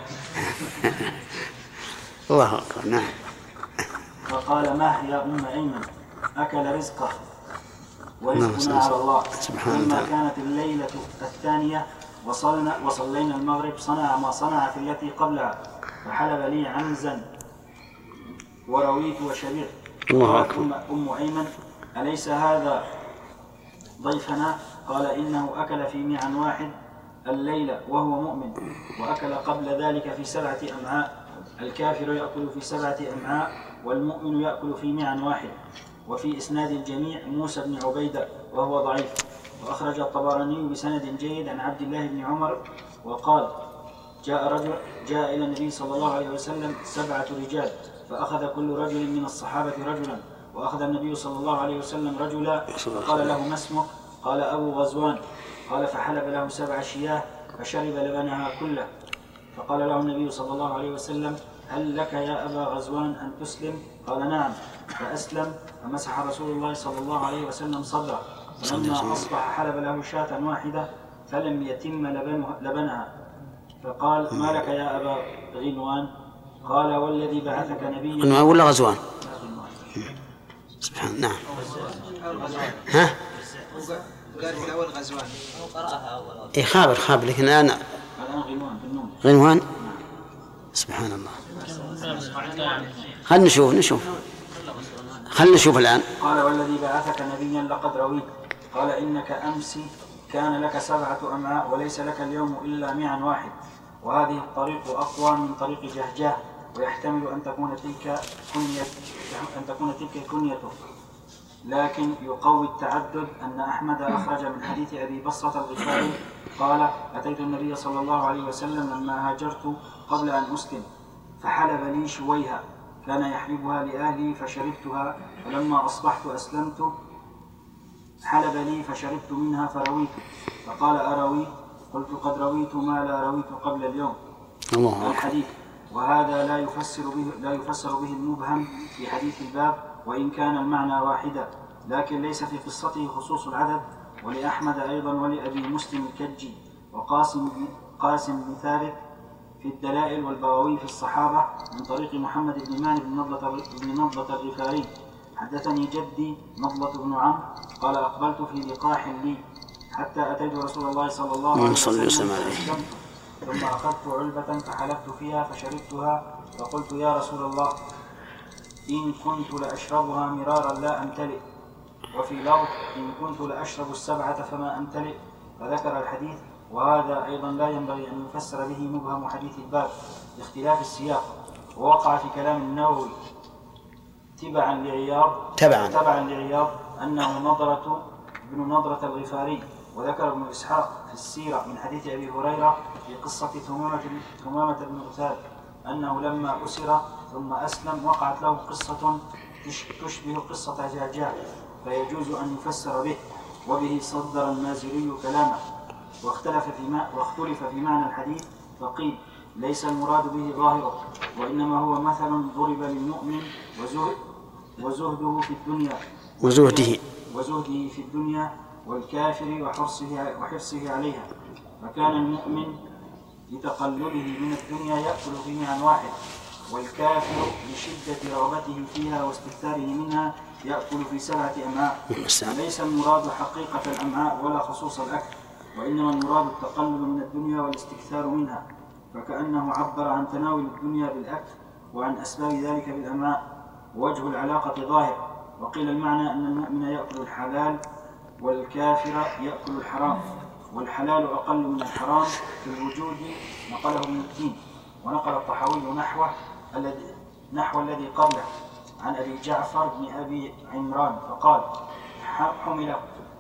الله أكبر. نعم. فقال ما يا أم أيمن أكل رزقه ورزقنا على الله. لما كانت الليلة الثانية وصلنا وصلينا المغرب صنع ما صنع في التي قبلها فحلب لي عنزا ورويت وشبعت. قالت أم أيمن أليس هذا ضيفنا؟ قال إنه أكل في ميع واحد الليلة وهو مؤمن وأكل قبل ذلك في سبعة أمعاء. الكافر يأكل في سبعة أمعاء والمؤمن يأكل في ميع واحد. وفي إسناد الجميع موسى بن عبيدة وهو ضعيف. وأخرج الطبراني بسند جيد عن عبد الله بن عمر وقال جاء رجل جاء إلى النبي صلى الله عليه وسلم سبعة رجال فأخذ كل رجل من الصحابة رجلا وأخذ النبي صلى الله عليه وسلم رجلا فقال له ما اسمك؟ قال أبو غزوان. قال فحلب له سبع شياه فشرب لبنها كله فقال له النبي صلى الله عليه وسلم هل لك يا أبا غزوان أن تسلم؟ قال نعم فأسلم فمسح رسول الله صلى الله عليه وسلم صدره فلما أصبح حلب له شاة واحدة فلم يتم لبنها فقال ما لك يا أبا غنوان؟ قال والذي بعثك نبيا. غنوان ولا غزوان؟ سبحان. نعم. ها؟ قال في الأول غزوان قرأها أول. إيه خابر خابر لكن أنا غنوان. سبحان الله. خلنا نشوف نشوف خلنا نشوف الآن. قال والذي بعثك نبيا لقد رويت. قال إنك أمس كان لك سبعة أمعاء وليس لك اليوم إلا ميع واحد وهذه الطريق أقوى من طريق جهجاه ويحتمل أن تكون تلك كنية أن تكون تلك كنيته لكن يقوي التعدد أن أحمد أخرج من حديث أبي بصرة الغفاري قال أتيت النبي صلى الله عليه وسلم لما هاجرت قبل أن أسلم فحلب لي شويها كان يحلبها لأهلي فشربتها فلما أصبحت أسلمت حلب لي فشربت منها فرويت فقال أروي؟ قلت قد رويت ما لا رويت قبل اليوم. الله. الحديث. وهذا لا يفسر به لا يفسر به المبهم في حديث الباب وإن كان المعنى واحدا لكن ليس في قصته خصوص العدد. ولأحمد أيضا ولأبي مسلم الكجي وقاسم قاسم بن ثابت في الدلائل والبغوي في الصحابة من طريق محمد بن مان بن نضلة الغفاري حدثني جدي نضلة بن عمرو قال أقبلت في لقاح لي حتى أتيت رسول الله صلى الله عليه وسلم فأسلمت ثم أخذت علبة فحلبت فيها فشربتها فقلت يا رسول الله إن كنت لأشربها مرارا لا أمتلئ وفي لفظ إن كنت لأشرب السبعة فما أمتلئ فذكر الحديث. وهذا أيضا لا ينبغي أن يفسر به مبهم حديث الباب لاختلاف السياق. ووقع في كلام النووي تبعا لعياض تبعا تبعا لعياض أنه نضرة بن نضرة الغفاري. وذكر ابن إسحاق في السيرة من حديث أبي هريرة في قصة ثمامة ثمامة بن أثال أنه لما أسر ثم أسلم وقعت له قصة تشبه قصة جعجاع فيجوز أن يفسر به، وبه صدر المازري كلامه. واختلف في ما واختلف في معنى الحديث فقيل ليس المراد به ظاهره، وإنما هو مثل ضرب للمؤمن وزهد وزهده في الدنيا وزهده وزهده في الدنيا والكافر وحرصه وحرصه عليها. فكان المؤمن لتقلله من الدنيا يأكل في معن واحد، والكافر لشدة رغبته فيها واستكثاره منها يأكل في سبعة أمعاء. ليس المراد حقيقة الأمعاء ولا خصوص الأكل، وإنما المراد التقلل من الدنيا والاستكثار منها، فكأنه عبر عن تناول الدنيا بالأكل وعن أسباب ذلك بالأمعاء، ووجه العلاقة ظاهر. وقيل المعنى أن المؤمن يأكل الحلال والكافر يأكل الحرام، والحلال أقل من الحرام في الوجود، نقله ابن الدين. ونقل الطحاوي نحوه الذي نحو الذي قبله عن أبي جعفر بن أبي عمران فقال حمل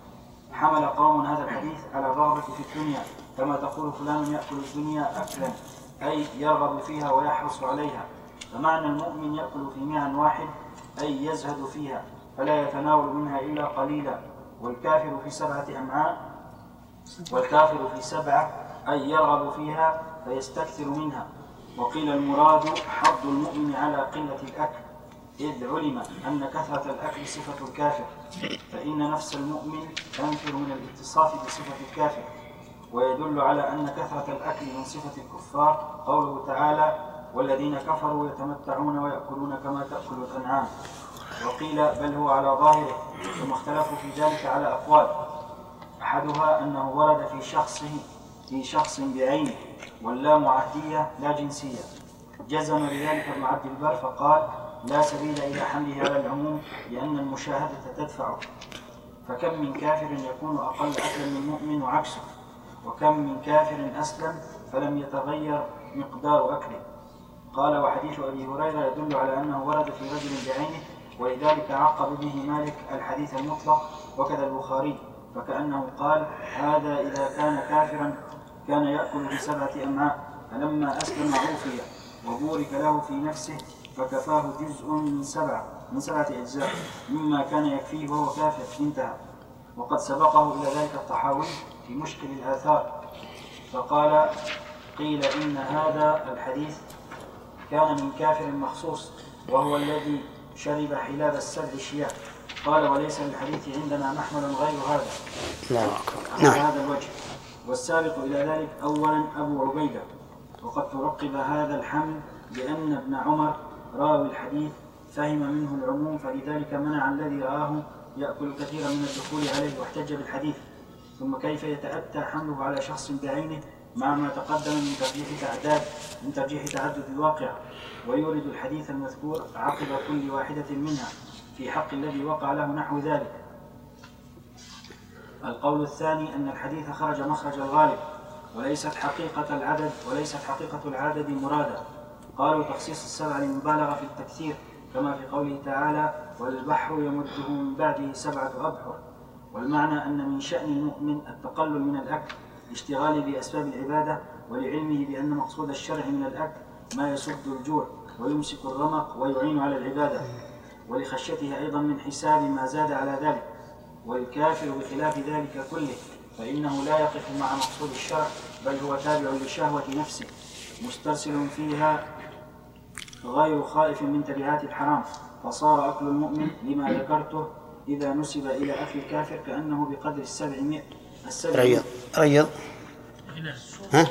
حمل قوم هذا الحديث على الرغبة في الدنيا، كما تقول فلان يأكل الدنيا أكلا، أي يرغب فيها ويحرص عليها. فمعنى المؤمن يأكل في معن واحد أي يزهد فيها فلا يتناول منها إلا قليلا، والكافر في سبعة أمعاء والكافر في سبعة أي يرغب فيها فيستكثر منها. وقيل المراد حظ المؤمن على قلة الأكل، إذ علم أن كثرة الأكل صفة الكافر، فإن نفس المؤمن تنفر من الاتصاف بصفة الكافر. ويدل على أن كثرة الأكل من صفة الكفار قوله تعالى والذين كفروا يتمتعون ويأكلون كما تأكل الأنعام. وقيل بل هو على ظاهره، ثم اختلفوا في ذلك على أقوال، أحدها أنه ورد في شخصه في شخص بعينه، واللام عهدية لا جنسية. جزم بذلك ابن عبد البر فقال لا سبيل إلى حمله على العموم لأن المشاهدة تدفعه، فكم من كافر يكون أقل أكلا من مؤمن وعكسه، وكم من كافر أسلم فلم يتغير مقدار أكله. قال وحديث أبي هريرة يدل على أنه ورد في رجل بعينه، ولذلك عقب به مالك الحديث المطلق، وكذا البخاري، فكأنه قال هذا إذا كان كافرا كان يأكل في سبعة أمعاء، فلما أسلم عوفي وبورك له في نفسه فكفاه جزء من سبعة من سبعة أجزاء مما كان يكفيه وهو كافر، انتهى. وقد سبقه إلى ذلك الطحاوي في مشكل الآثار فقال قيل إن هذا الحديث كان من كافر مخصوص وهو الذي شرب حلاب السبع شياه. قال وليس للحديث عندنا محمل غير هذا على هذا الوجه. والسابق إلى ذلك أولا أبو عبيدة، وقد ترقب هذا الحمل لأن ابن عمر راوي الحديث فهم منه العموم، فلذلك منع الذي رآه يأكل كثيرا من الدخول عليه واحتج بالحديث. ثم كيف يتأتى حمله على شخص بعينه مع ما تقدم من ترجيح تعداد من ترجيح تعدد الواقع، ويورد الحديث المذكور عقب كل واحدة منها في حق الذي وقع له نحو ذلك. القول الثاني أن الحديث خرج مخرج الغالب، وليست حقيقة العدد وليست حقيقة العدد مرادا. قالوا تخصيص السبع للمبالغة في التكثير، كما في قوله تعالى والبحر يمده من بعده سبعة أبحر. والمعنى أن من شأن المؤمن التقلل من الأكل لاشتغاله بأسباب العبادة، ولعلمه بأن مقصود الشرع من الأكل ما يسد الجوع ويمسك الرمق ويعين على العبادة، ولخشيته أيضا من حساب ما زاد على ذلك. والكافر بخلاف ذلك كله فإنه لا يقف مع مقصود الشرع، بل هو تابع لشهوة نفسه مسترسل فيها غير خائف من تبعات الحرام. فصار أكل المؤمن لما ذكرته إذا نسب إلى أكل الكافر كأنه بقدر السبعمائة السبع ريض ريض ها؟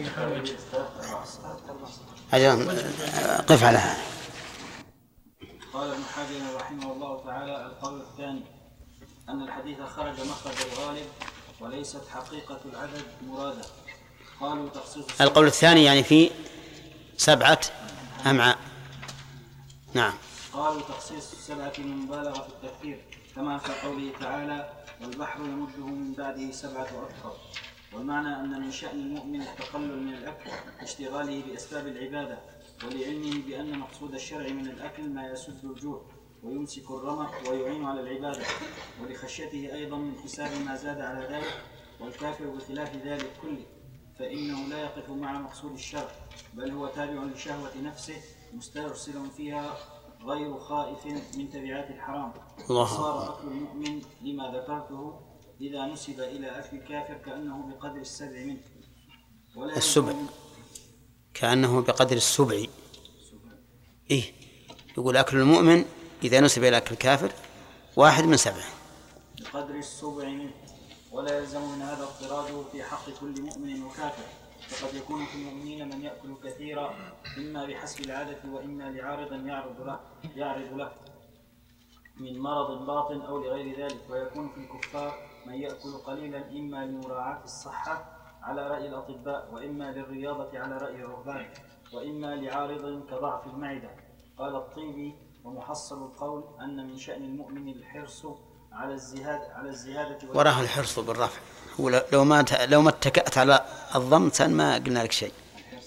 أجل قف على هذا. قال ابن حجر رحمه الله تعالى القول الثاني أن الحديث خرج مخرج الغالب وليست حقيقة العدد مرادا. قالوا تخصيص القول الثاني يعني في سبعة أمعاء. نعم. قالوا تخصيص السبعة من مبالغة في التكثير، كما في قوله تعالى والبحر يمده من بعده سبعة أبحر. والمعنى أن من شأن المؤمن التقلل من الأكل اشتغاله بأسباب العبادة، ولعلمه بأن مقصود الشرع من الأكل ما يسد الجوع ويمسك الرمق ويعين على العبادة، ولخشيته أيضا من حساب ما زاد على ذلك. والكافر بخلاف ذلك كله فإنه لا يقف مع مقصود الشرع، بل هو تابع لشهوة نفسه مسترسل فيها غير خائف من تبعات الحرام. الله. صار أكل المؤمن لما ذكرته إذا نسب إلى أكل الكافر كأنه بقدر السبع منه. ولا السبع كأنه بقدر السبع. إيه يقول أكل المؤمن إذا نسب إلى أكل الكافر واحد من سبعة بقدر السبع منه. ولا يلزم من هذا اضطراده في حق كل مؤمن وكافر، فقد يكون في المؤمنين من يأكل كثيرا إما بحسب العادة وإما لعارض يعرض له, يعرض له من مرض باطن أو لغير ذلك، ويكون في الكفار من يأكل قليلا إما لمراعاة الصحة على رأي الأطباء، وإما للرياضة على رأي الرهبان، وإما لعارض كضعف المعدة. قال الطيبي: ومحصل القول أن من شأن المؤمن الحرص على الزهادة على الزيادة وراه الحرص بالرفع. هو لو ما لو ما اتكأت على الضم ما قلنا لك شيء.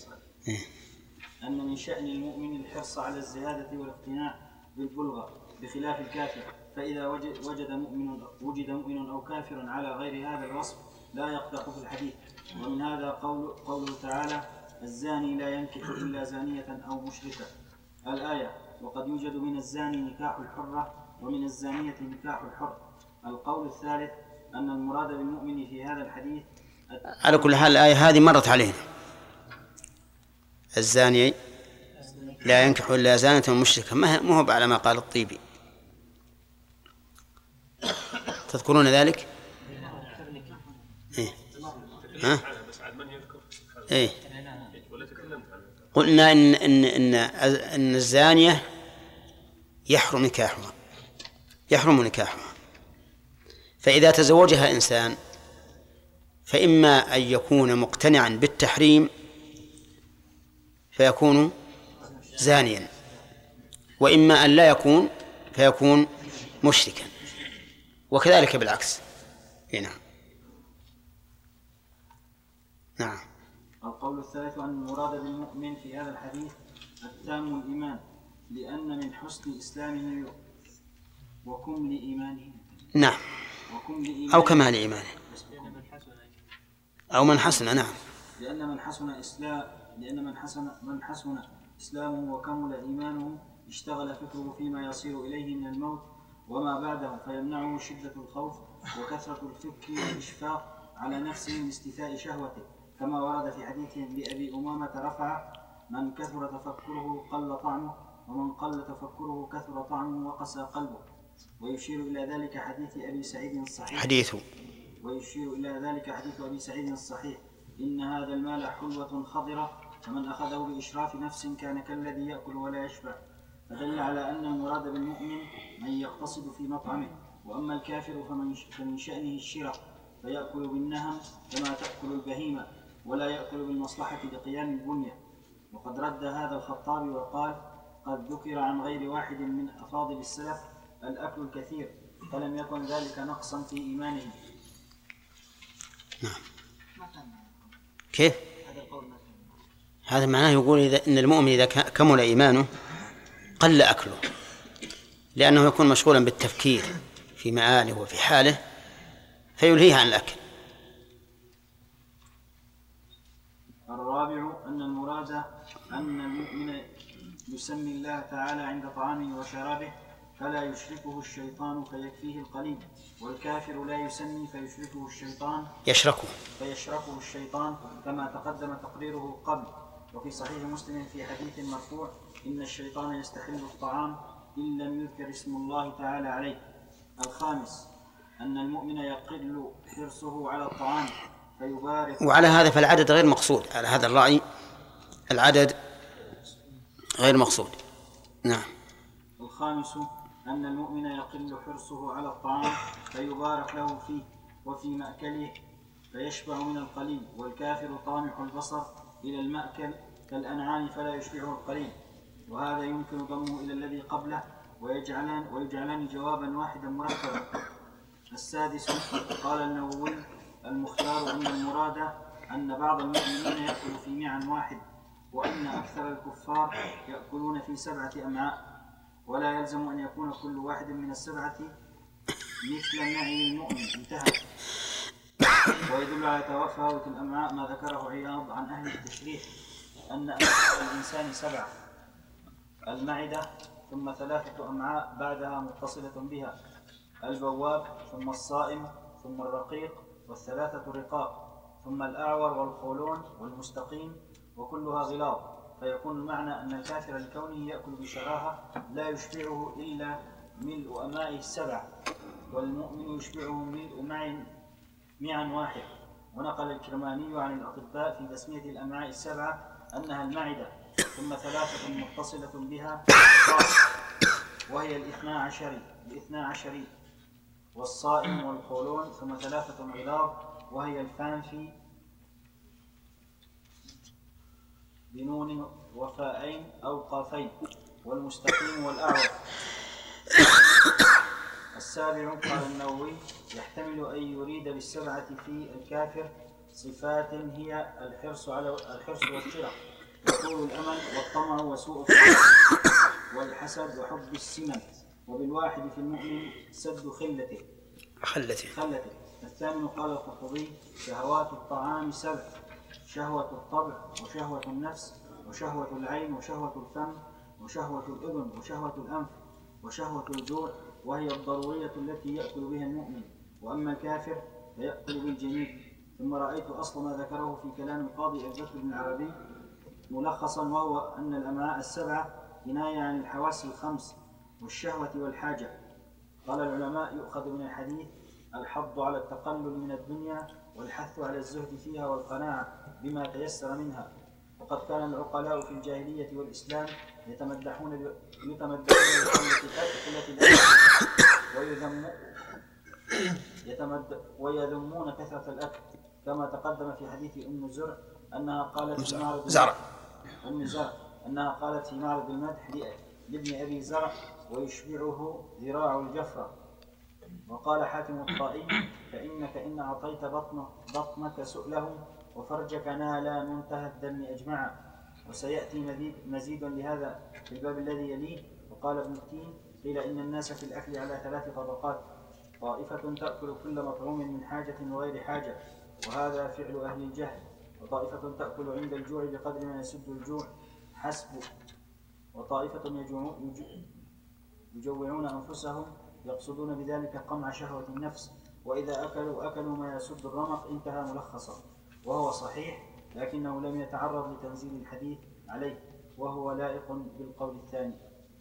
أن من شأن المؤمن الحرص على الزهادة والاقتناع بالبلغة بخلاف الكافر، فإذا وجد وجد مؤمن وجد مؤمن أو كافر على غير هذا الوصف لا يقدح في الحديث. ومن هذا قول قوله تعالى: الزاني لا ينكح إلا زانية أو مشركة الآية. وقد يوجد من الزاني نكاح الحرة ومن الزانية نكاح الحر. القول الثالث أن المراد بالمؤمن في هذا الحديث على كل حال الآية هذه مرت علينا: الزاني لا ينكح إلا زانية ومشركة، ما هو على ما قال الطيبي. تذكرون ذلك؟ إيه؟ ها؟ إيه؟ قلنا إن إن إن إن الزانية يحرم نكاحها يحرم نكاحها فإذا تزوجها إنسان فإما أن يكون مقتنعا بالتحريم فيكون زانيا، وإما أن لا يكون فيكون مشركا، وكذلك بالعكس. هنا نعم. القول الثالث أن المراد بالمؤمن في هذا الحديث التام الإيمان، لأن من حسن إسلامه وكمل إيمانه نعم وكمل إيمانه أو كمال إيمانه أو من حسن نعم لأن من حسن إسلام لأن من حسن من حسن إسلامه وكمل إيمانه اشتغل فكره فيما يصير إليه من الموت وما بعده، فيمنعه شدة الخوف وكثرة الفكر والإشفاق على نفسه من استيفاء شهوته، كما ورد في حديث لأبي أمامة رفع: من كثر تفكره قل طعمه، ومن قل تفكره كثر طعمه وقسى قلبه. ويشير إلى ذلك حديث أبي سعيد الصحيح حديثه ويشير إلى ذلك حديث أبي سعيد الصحيح: إن هذا المال حلوة خضرة، فمن أخذه بإشراف نفس كان كالذي يأكل ولا يشبع. فدل على أن المراد بالمؤمن من يقتصد في مطعمه، وأما الكافر فمن شأنه الشراء فيأكل بالنهم كما تأكل البهيمة، ولا يأكل بالمصلحة لقيام البنية. وقد رد هذا الخطابي وقال: قد ذكر عن غير واحد من أفاضل السلف الأكل الكثير، فلم يكن ذلك نقصا في إيمانه. نعم. كيف؟ هذا معناه يقول إذا إن المؤمن إذا كمل إيمانه قل أكله، لأنه يكون مشغولا بالتفكير في معانه وفي حاله فيلهيه عن الأكل. الرابع أن المراد أن المؤمن يسمي الله تعالى عند طعامه وشرابه فلا يشركه الشيطان فيكفيه القليل، والكافر لا يسمي فيشركه الشيطان يشركه فيشركه الشيطان كما تقدم تقريره قبل. وفي صحيح مسلم في حديث مرفوع: إن الشيطان يستحل الطعام إن لم يذكر اسم الله تعالى عليه. الخامس أن المؤمن يقل حرصه على الطعام فيبارك. وعلى هذا فالعدد غير مقصود، على هذا الرأي العدد غير مقصود. نعم. الخامس أن المؤمن يقل حرصه على الطعام فيبارك له فيه وفي مأكله فيشبع من القليل، والكافر طامح البصر إلى المأكل كالأنعام فلا يشبعه القليل. وهذا يمكن ضمه إلى الذي قبله ويجعلان, ويجعلان جوابا واحدا مركبا. السادس قال النووي: المختار أن المراد أن بعض المؤمنين يأكل في معا واحد، وأن أكثر الكفار يأكلون في سبعة أمعاء، ولا يلزم أن يكون كل واحد من السبعة مثل معي المؤمن. انتهى. ويدل على تفاوت الأمعاء ما ذكره عياض عن أهل التشريح أن أمعاء الإنسان سبعة، المعدة ثم ثلاثة أمعاء بعدها متصلة بها، البواب ثم الصائم ثم الرقيق والثلاثة رقاق، ثم الأعور والقولون والمستقيم، وكلها غلاظ. فيكون المعنى أن الكافر لكونه يأكل بشراهة لا يشبعه إلا ملء أمائه السبع، والمؤمن يشبعه ملء معٍ معًا واحد. ونقل الكرماني عن الأطباء في تسمية الأمعاء السبعة أنها المعدة ثم ثلاثة متصلة بها وهي الاثنا عشري الاثنا عشري والصائم والقولون، ثم ثلاثة غلاظ وهي الفانفي بنون وفاءين أو قافين، والمستقيم والأعور. السابع قال النووي يحتمل أن يريد بالسبعة في الكافر صفات هي الحرص على الحرص والشرع وطول الأمل والطمع وسوء الطمع والحسد وحب السمن. وبالواحد في المؤمن سد خلته خلته خلته. الثامن قال القرطبي شهوات الطعام سبع: شهوة الطبع وشهوة النفس وشهوة العين وشهوة الفم وشهوة الأذن وشهوة الأنف وشهوة الجوع، وهي الضرورية التي يأكل بها المؤمن. وأما الكافر فيأكل بالجميع. ثم رأيت أصل ما ذكره في كلام القاضي أبي بكر بن العربي ملخصا، وهو أن الأمعاء السبعة كناية عن الحواس الخمس والشهوة والحاجة. قال العلماء يؤخذ من الحديث الحض على التقلل من الدنيا والحث على الزهد فيها والقناعة بما تيسر منها. وقد كان العقلاء في الجاهلية والإسلام يتمدحون يتمدحون بقلة الأكل ويذمون كثرة الأكل، كما تقدم في حديث أم زرع أنها قالت في معرض زرع أم زرع أنها قالت في معرض المدح لابن أبي زرع ويشبعه ذراع الجفرة. وقال حاتم الطائي فإنك إن أعطيت بطنك, بطنك سؤله وفرجك نال منتهى الدم أجمعا. وسيأتي مزيد, مزيد لهذا في الباب الذي يليه. وقال ابن التين قيل إن الناس في الأكل على ثلاث طبقات: طائفة تأكل كل مطعوم من حاجة وغير حاجة، وهذا فعل أهل الجهل. وطائفة تأكل عند الجوع بقدر ما يسد الجوع حسب، وطائفة يجوعون أنفسهم يقصدون بذلك قمع شهوة النفس، وإذا أكلوا أكلوا ما يسد الرمق. انتهى ملخصا. وهو صحيح لكنه لم يتعرض لتنزيل الحديث عليه، وهو لائق بالقول الثاني.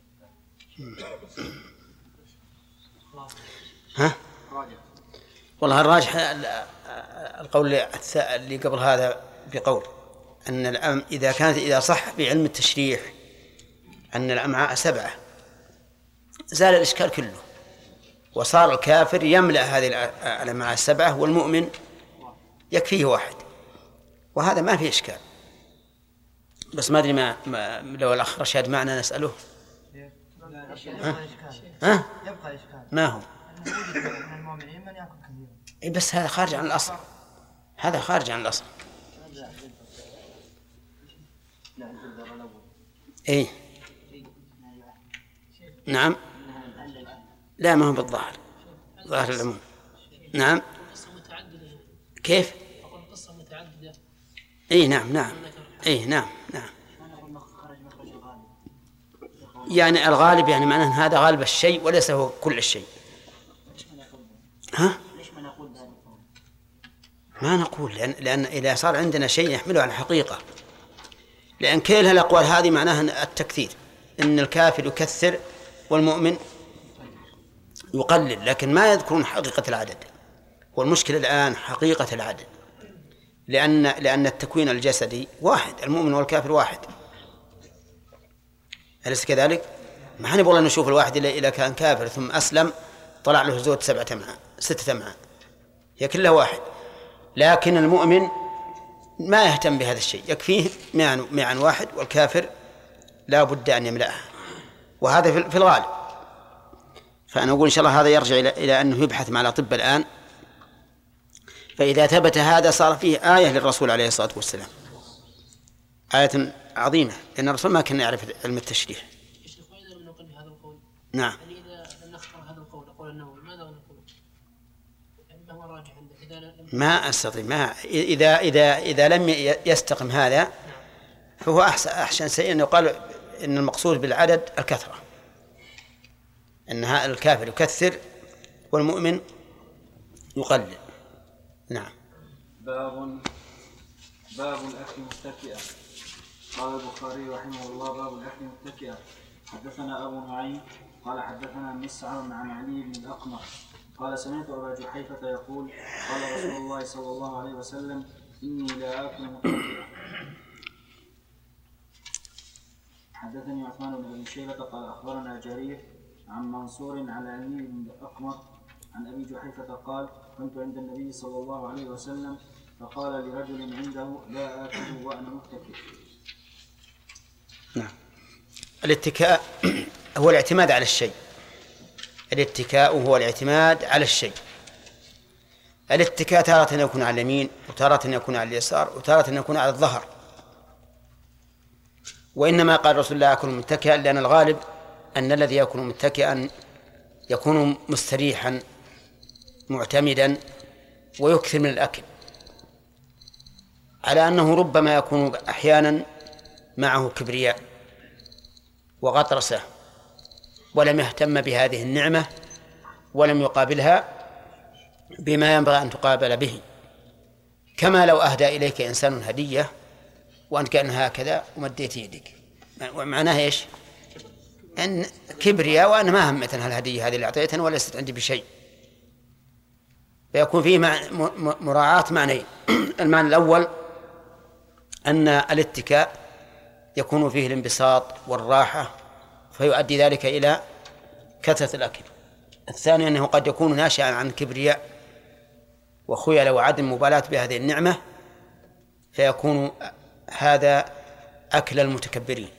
ها؟ والله الراجح القول اللي قبل هذا بقول أن الأم إذا كانت إذا صح بعلم التشريح أن الأمعاء سبعة زال الإشكال كله، وصار الكافر يملأ هذه الأمعاء السبعة والمؤمن يكفيه واحد، وهذا ما فيه إشكال. بس ما أدري ما, ما لو الأخ رشاد معنا نسأله. ها؟ ها؟ يبقى إشكال. ما هو؟ من المؤمنين من يأكل كثيرا. إيه بس هذا خارج عن الأصل، هذا خارج عن الأصل. إيه نعم، لا ما هو بالظاهر، ظاهر العموم. نعم كيف؟ إيه نعم نعم إيه نعم نعم يعني الغالب، يعني معناه هذا غالب الشيء وليس هو كل الشيء. ها؟ ما نقول، لأن, لأن إذا صار عندنا شيء يحمله على الحقيقة، لأن كل هالأقوال هذه معناها التكثير، إن الكافر يكثر والمؤمن يقلل، لكن ما يذكرون حقيقة العدد. والمشكلة الآن حقيقة العدد، لأن لأن التكوين الجسدي واحد، المؤمن والكافر واحد، أليس كذلك؟ ما نبغى والله نشوف الواحد إذا كان كافر ثم أسلم طلع له زود سبعة أمعاء ستة أمعاء، هي كلها واحد. لكن المؤمن ما يهتم بهذا الشيء، يكفيه معا معا واحد، والكافر لا بد أن يملأها، وهذا في الغالب. فأنا أقول إن شاء الله هذا يرجع إلى إلى أنه يبحث مع الأطباء الآن، فإذا ثبت هذا صار فيه آية للرسول عليه الصلاة والسلام، آية عظيمة، لأن الرسول ما كان يعرف علم التشريح. نعم. يعني إذا لم نختار هذا القول قول النووي ماذا نقول؟ يعني ما هو الراجح عنده؟ إذا لم ما أستطيع، ما إذا إذا إذا لم يستقم هذا فهو أحسن أحسن شيء أن يقال إن المقصود بالعدد الكثرة، أن الكافر يكثر والمؤمن يقلل. نعم. باب باب الأكل متكئا. قال البخاري رحمه الله: باب الأكل متكئا. حدثنا أبو نعيم قال حدثنا مسعر عن علي بن الأقمر قال: سمعت أبا جحيفة يقول: قال رسول الله صلى الله عليه وسلم: إني لا آكل متكئا. حدثني عثمان بن أبي شيبة قال أخبرنا جرير عن منصور على علي بن الأقمر عن أبي جحيفة قال: كنت عند النبي صلى الله عليه وسلم فقال لرجل عنده: لا آكل وأنا متكئ. نعم. الاتكاء هو الاعتماد على الشيء. الاتكاء هو الاعتماد على الشيء. الاتكاء تارة يكون على اليمين، وتارة يكون على اليسار، وتارة يكون على الظهر. وإنما قال رسول الله: آكل متكئا، لأن الغالب أن الذي يكون متكئا يكون مستريحا معتمدا ويكثر من الأكل، على أنه ربما يكون أحيانا معه كبرياء وغطرسة ولم يهتم بهذه النعمة ولم يقابلها بما ينبغي أن تقابل به، كما لو أهدى إليك إنسان هدية وأنت كأن هكذا ومديت يدك، معناها إيش؟ أن كبرياء وأنا ما همتها الهدية هذه اللي أعطيتها وليست عندي بشيء. فيكون فيه مراعاة معنيين: المعنى الأول أن الاتكاء يكون فيه الانبساط والراحة فيؤدي ذلك إلى كثرة الأكل. الثاني أنه قد يكون ناشئا عن كبرياء وخيل وعدم مبالاة بهذه النعمة، فيكون هذا أكل المتكبرين.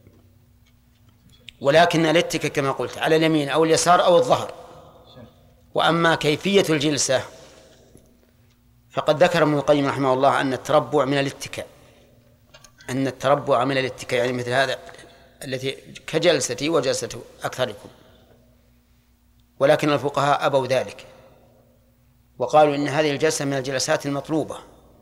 ولكن الاتكاء كما قلت على اليمين أو اليسار أو الظهر. وأما كيفية الجلسة فقد ذكر ابن القيم رحمه الله أن التربع من الاتكاء، أن التربع من الاتكاء يعني مثل هذا التي كجلستي وجلسة أكثركم، ولكن الفقهاء أبوا ذلك وقالوا إن هذه الجلسة من الجلسات المطلوبة.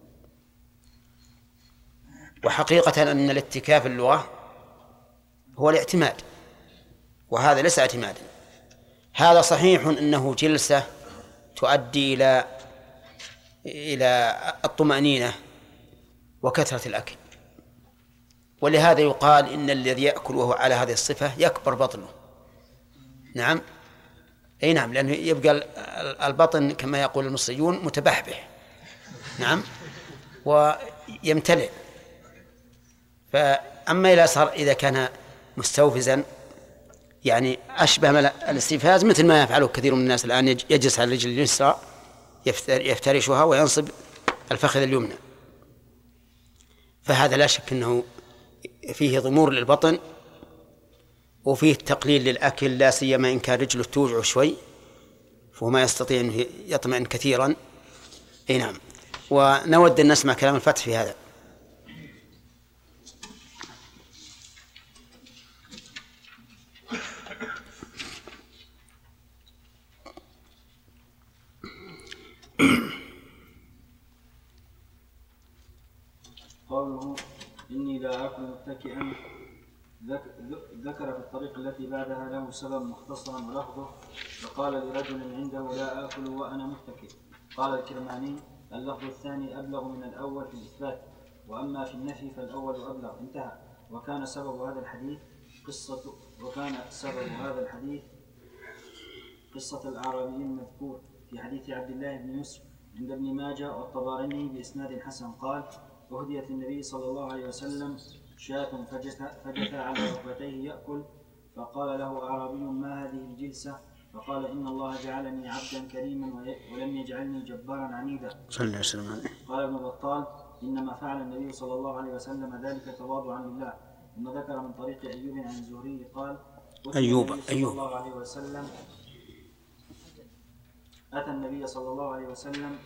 وحقيقة أن الاتكاء في اللغة هو الاعتماد، وهذا ليس اعتمادا. هذا صحيح أنه جلسة تؤدي إلى إلى الطمأنينة وكثرة الأكل، ولهذا يقال إن الذي يأكل وهو على هذه الصفة يكبر بطنه. نعم، أي نعم، لأنه يبقى البطن كما يقول المصريون متبحبح. نعم، ويمتلئ. فأما إذا صار إذا كان مستوفزا يعني أشبه الاستفاز مثل ما يفعله كثير من الناس الآن، يجلس على الرجل اليسرى يفترشها وينصب الفخذ اليمنى، فهذا لا شك أنه فيه ضمور للبطن وفيه تقليل للأكل، لا سيما إن كان رجله توجع شوي فهو ما يستطيع أن يطمئن كثيرا. أي نعم. ونود أن نسمع كلام الفتح في هذا. قوله إني لا آكل متكئا ذكر في الطريق التي بعدها له سبب مختصرا ولفظه: فقال لرجل عنده: لا آكل وأنا متكئ. قال الكرماني: اللفظ الثاني أبلغ من الأول في الإثبات، وأما في النفي فالأول أبلغ. انتهى. وكان سبب هذا الحديث قصة وكان سبب هذا الحديث قصة الأعرابي المذكور في حديث عبد الله بن يوسف عند ابن ماجه والطبراني بإسناد حسن قال: أهديت النبي صلى الله عليه وسلم شاة فجثى على ركبتيه يأكل، فقال له أعرابي: ما هذه الجلسة؟ فقال: إن الله جعلني عبدا كريما ولم يجعلني جبارا عنيدا. قال ابن بطال: إنما فعل النبي صلى الله عليه وسلم ذلك تواضعا لله. ثم ذكر من طريق أيوب عن الزهري قال: أيوب صلى أيوب الله عليه وسلم أتى النبي صلى الله عليه وسلم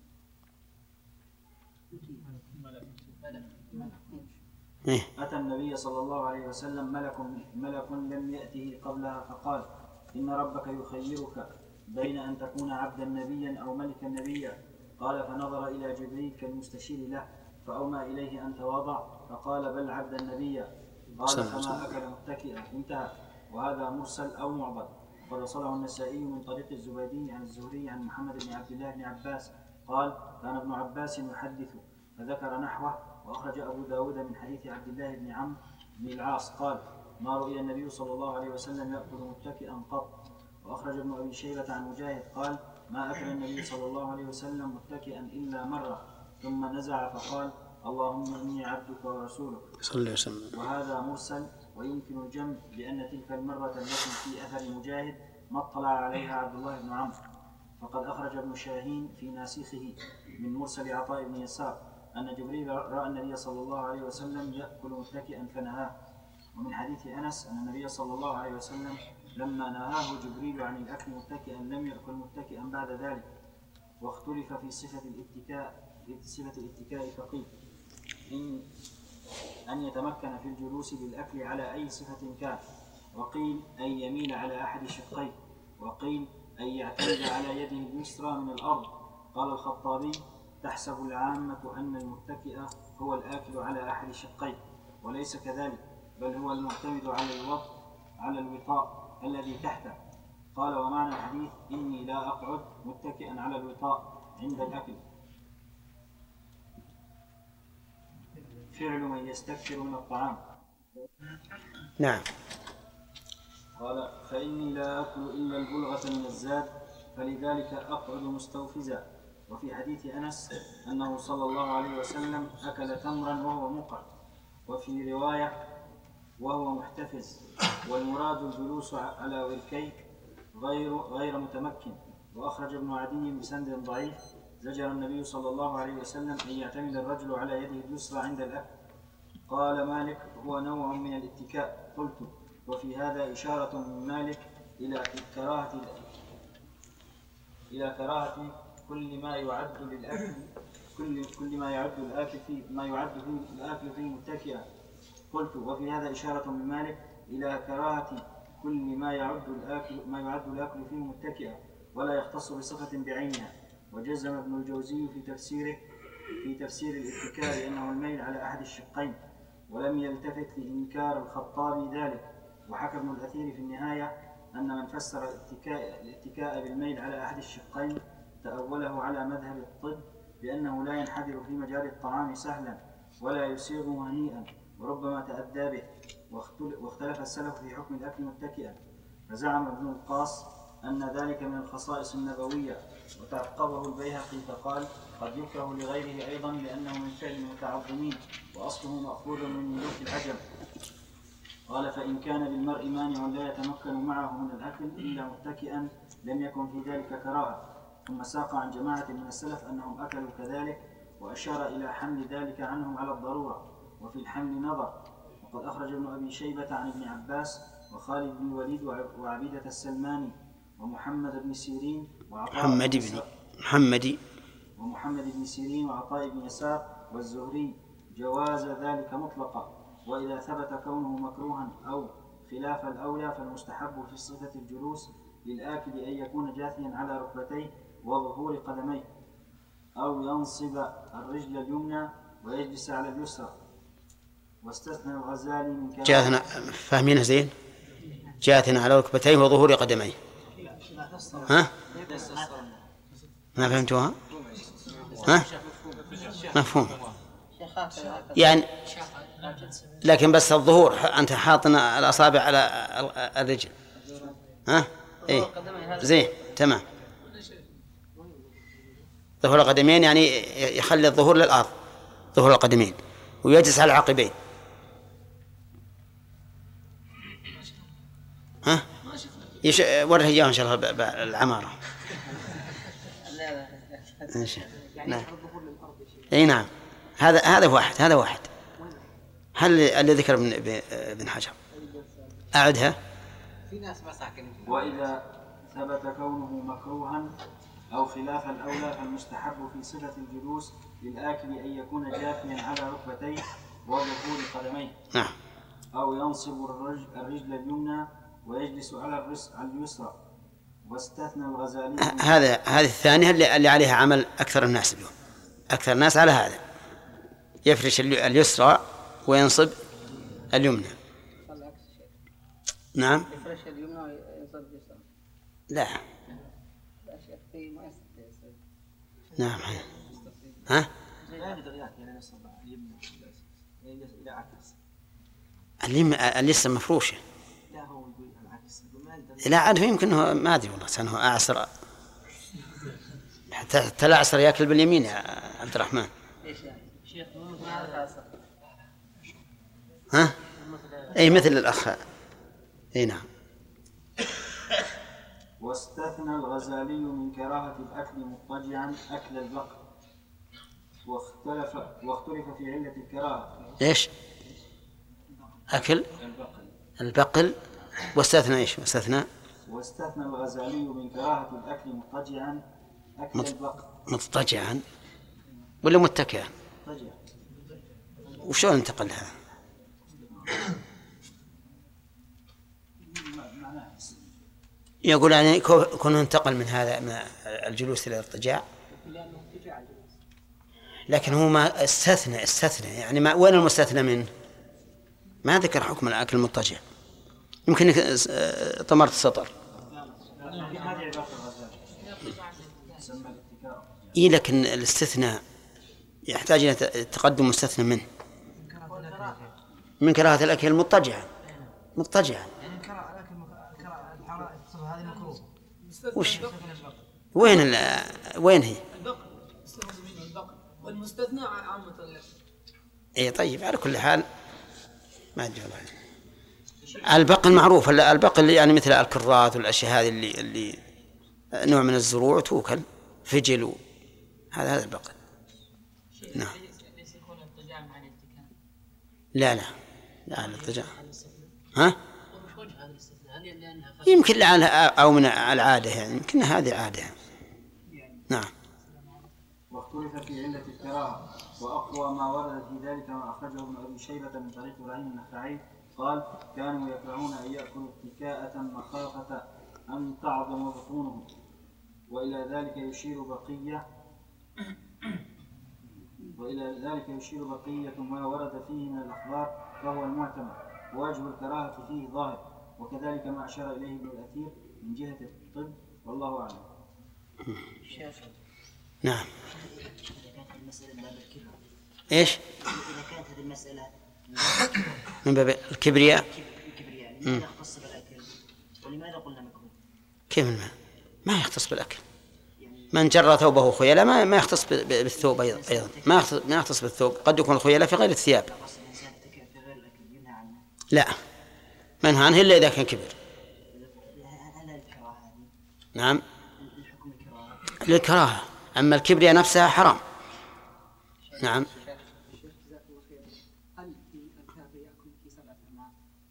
أتى النبي صلى الله عليه وسلم ملك ملك لم يأته قبلها فقال: إن ربك يخيرك بين أن تكون عبدا نبيا أو ملكا نبيا. قال: فنظر إلى جبريل كالمستشير له فأومى إليه أن تواضع، فقال: بل عبدا نبيا. قال فما أكل متكئا انتهى. وهذا مرسل أو معضل. وقد وصله النسائي من طريق الزبيدي عن الزهري عن محمد بن عبد الله بن عباس قال كان ابن عباس يحدث فذكر نحوه. وأخرج أبو داود من حديث عبد الله بن عمرو بن العاص قال ما رؤي النبي صلى الله عليه وسلم يأكل متكئا قط. وأخرج ابن أبي شيبة عن مجاهد قال ما أكل النبي صلى الله عليه وسلم متكئا إلا مرة ثم نزع فقال اللهم إني عبدك ورسولك صلى الله عليه وسلم. وهذا مرسل. ويمكن الجمع بأن تلك المرة التي في أثر مجاهد ما اطلع عليها عبد الله بن عمرو. فقد أخرج ابن شاهين في ناسخه من مرسل عطاء بن يسار أن جبريل رأى النبي صلى الله عليه وسلم يأكل متكئا فنهاه. ومن حديث أنس أن النبي صلى الله عليه وسلم لما نهاه جبريل عن الأكل متكئا لم يأكل متكئا بعد ذلك. واختلف في صفة الاتكاء صفة الاتكاء فقيل إن أن يتمكن في الجلوس بالأكل على أي صفة كان، وقيل أن يميل على أحد شقيه، وقيل أن يعتمد على يده اليسرى من الأرض. قال الخطابي تحسب العامة أن المتكئ هو الآكل على أحد شقيه، وليس كذلك، بل هو المعتمد على الوطء على الوطاء الذي تحته. قال ومعنى الحديث إني لا أقعد متكئا على الوطاء عند الأكل فعل من يستكثر من الطعام. نعم. قال فإني لا أكل إلا البلغة من الزاد فلذلك أقعد مستوفزا. وفي حديث أنس أنه صلى الله عليه وسلم أكل تمرا وهو مقعد، وفي رواية وهو محتفز، والمراد الجلوس على وركيه غير غير متمكن. وأخرج ابن عدي بسند ضعيف زجر النبي صلى الله عليه وسلم أن يعتمد الرجل على يده اليسرى عند الأكل. قال مالك هو نوع من الاتكاء. قلت وفي هذا إشارة من مالك إلى كراهة إلى كراهة كل ما يعد للأكل كل كل ما يعد الآكل فيه ما يعد فيه الآكل فيه متكئا. قلت وفي هذا إشارة من مالك إلى كراهة كل ما يعد الآكل ما يعد الآكل فيه متكئا ولا يختص بصفة بعينها. وجزم ابن الجوزي في تفسيره في تفسير الاتكاء لأنه الميل على أحد الشقين، ولم يلتفت لإنكار الخطابي ذلك. وحكى ابن الأثير في النهاية أن من فسر الاتكاء, الاتكاء بالميل على أحد الشقين تأوله على مذهب الطب بأنه لا ينحدر في مجال الطعام سهلا ولا يسيغه هنيئا وربما تأدى به. واختلف السلف في حكم الأكل متكئا، فزعم ابن القاص أن ذلك من الخصائص النبوية، وتعقبه البيهقي فقال قد يكره لغيره أيضا لأنه من فعل المتعظمين وأصله مأخوذ من ملوك العجم. قال فإن كان للمرء مانع لا يتمكن معه من الأكل إلا متكئا لم يكن في ذلك كراهة. ثم ساق عن جماعة من السلف أنهم أكلوا كذلك، وأشار إلى حمل ذلك عنهم على الضرورة، وفي الحمل نظر. وقد أخرج ابن أبي شيبة عن ابن عباس وخالد بن الوليد وعبيدة السلماني ومحمد بن سيرين محمد بن محمد ومحمد بن سيرين وعطاء بن يسار والزهري جواز ذلك مطلقا. وإذا ثبت كونه مكروها أو خلاف الأولى فالمستحب في صفة الجلوس للآكل أن يكون جاثيا على ركبتيه وظهور قدميه، أو ينصب الرجل اليمنى ويجلس على اليسرى. واستثنى الغزالي من كلام جاثنا فاهمين زين جاثنا على ركبتيه وظهور قدميه. ها ما فهمتوها؟ ها مفهوم يعني، لكن بس الظهور أنت حاطنا الأصابع على الرجل. ها إيه زين تمام. ظهور القدمين يعني يخلي الظهور للأرض، ظهور القدمين، ويجلس على العقبين. ها يش... وره إياه إن شاء الله بالعمارة. نعم. أي نعم. هذا هذا واحد هذا واحد هل اللي ذكر ابن ابن حجر أعدها. وإذا ثبت كونه مكروها أو خلاف الأولى فالمستحب في صفة الجلوس للآكل أن يكون جاثيا على ركبتيه وظهور قدميه. نعم. أو ينصب الرجل, الرجل اليمنى ويجلس على اليسرى. واستثنى الغزالي هذا هذه الثانية اللي عليها عمل أكثر الناس اليوم. أكثر الناس على هذا، يفرش اليسرى وينصب اليمنى. نعم. يفرش اليمنى وينصب اليسرى. لا. لا شيخ في ما يستطيع. نعم. ها؟ اللي لسه مفروشة. لا عاد يمكن هو ما أدري والله سنه أعصر حتى حتى لا أعصر يأكل باليمين يا عبد الرحمن. شيخ مو مثل الأخ. ها؟ أي مثل الأخ. أي نعم. واستثنى الغزالي من كراهة الأكل مضطجعا أكل البقر، واختلف واختلف في علة الكراهة. إيش؟ أكل البقل. البقل. واستثنى إيش؟ واستثنى واستثنى الغزالي من كراهة الأكل مضطجعا أكل مط... البقر. مضطجعا ولا متكئا؟ مضطجعا. وشلون انتقل هذا؟ يقول يعني كونه انتقل من هذا من الجلوس إلى الارتجاع، لكن هو ما استثنى استثنى يعني ما وين المستثنى منه؟ ما ذكر حكم الأكل المضطجع. يمكن طمرت السطر. إيه لكن الاستثناء يحتاج إلى تقدم مستثنى منه. من كراهة الأكل المضطجع مضطجعا. وش وين ال... وين هي؟ والمستثنى عامة. اي طيب على كل حال ما ادري والله. البقل معروف، البقل يعني مثل الكرات والاشياء هذه اللي اللي نوع من الزروع توكل فجل و... هذا هذا البقل. نعم. لا لا لا الارتجاع. ها؟ يمكن لعنها أو من العادة يعني يمكن هذه عادة. نعم. واختلف في علة الكراهة، وأقوى ما ورد في ذلك ما أخرجه ابن أبي شيبة من طريق إبراهيم النخعي قال كانوا يكرهون أن يأكلوا اتكاءة مخافة أن تعظم بطونهم، وإلى ذلك يشير بقية وإلى ذلك يشير بقية ما ورد فيه من الأخبار فهو المعتمد، ووجه الكراهة فيه ظاهر، وكذلك ما أشار إليه ابن الأثير من جهة الطب، والله أعلم. نعم. إيش؟ إذا كانت هذه المسألة من باب الكبرياء الكبرياء يختص بالأكل، ولماذا قلنا مكروه؟ كيف ما ما يختص بالأكل؟ من جر ثوبه خيلاء ما ما يختص بالثوب أيضا، ما يختص ما يختص بالثوب، قد يكون الخيلاء في غير الثياب. لا منهى عنه إلا إذا كان كبر. نعم للكراهة، أما الكبرياء نفسها حرام. نعم. هل الكافر يأكل في سبعة أمعاء؟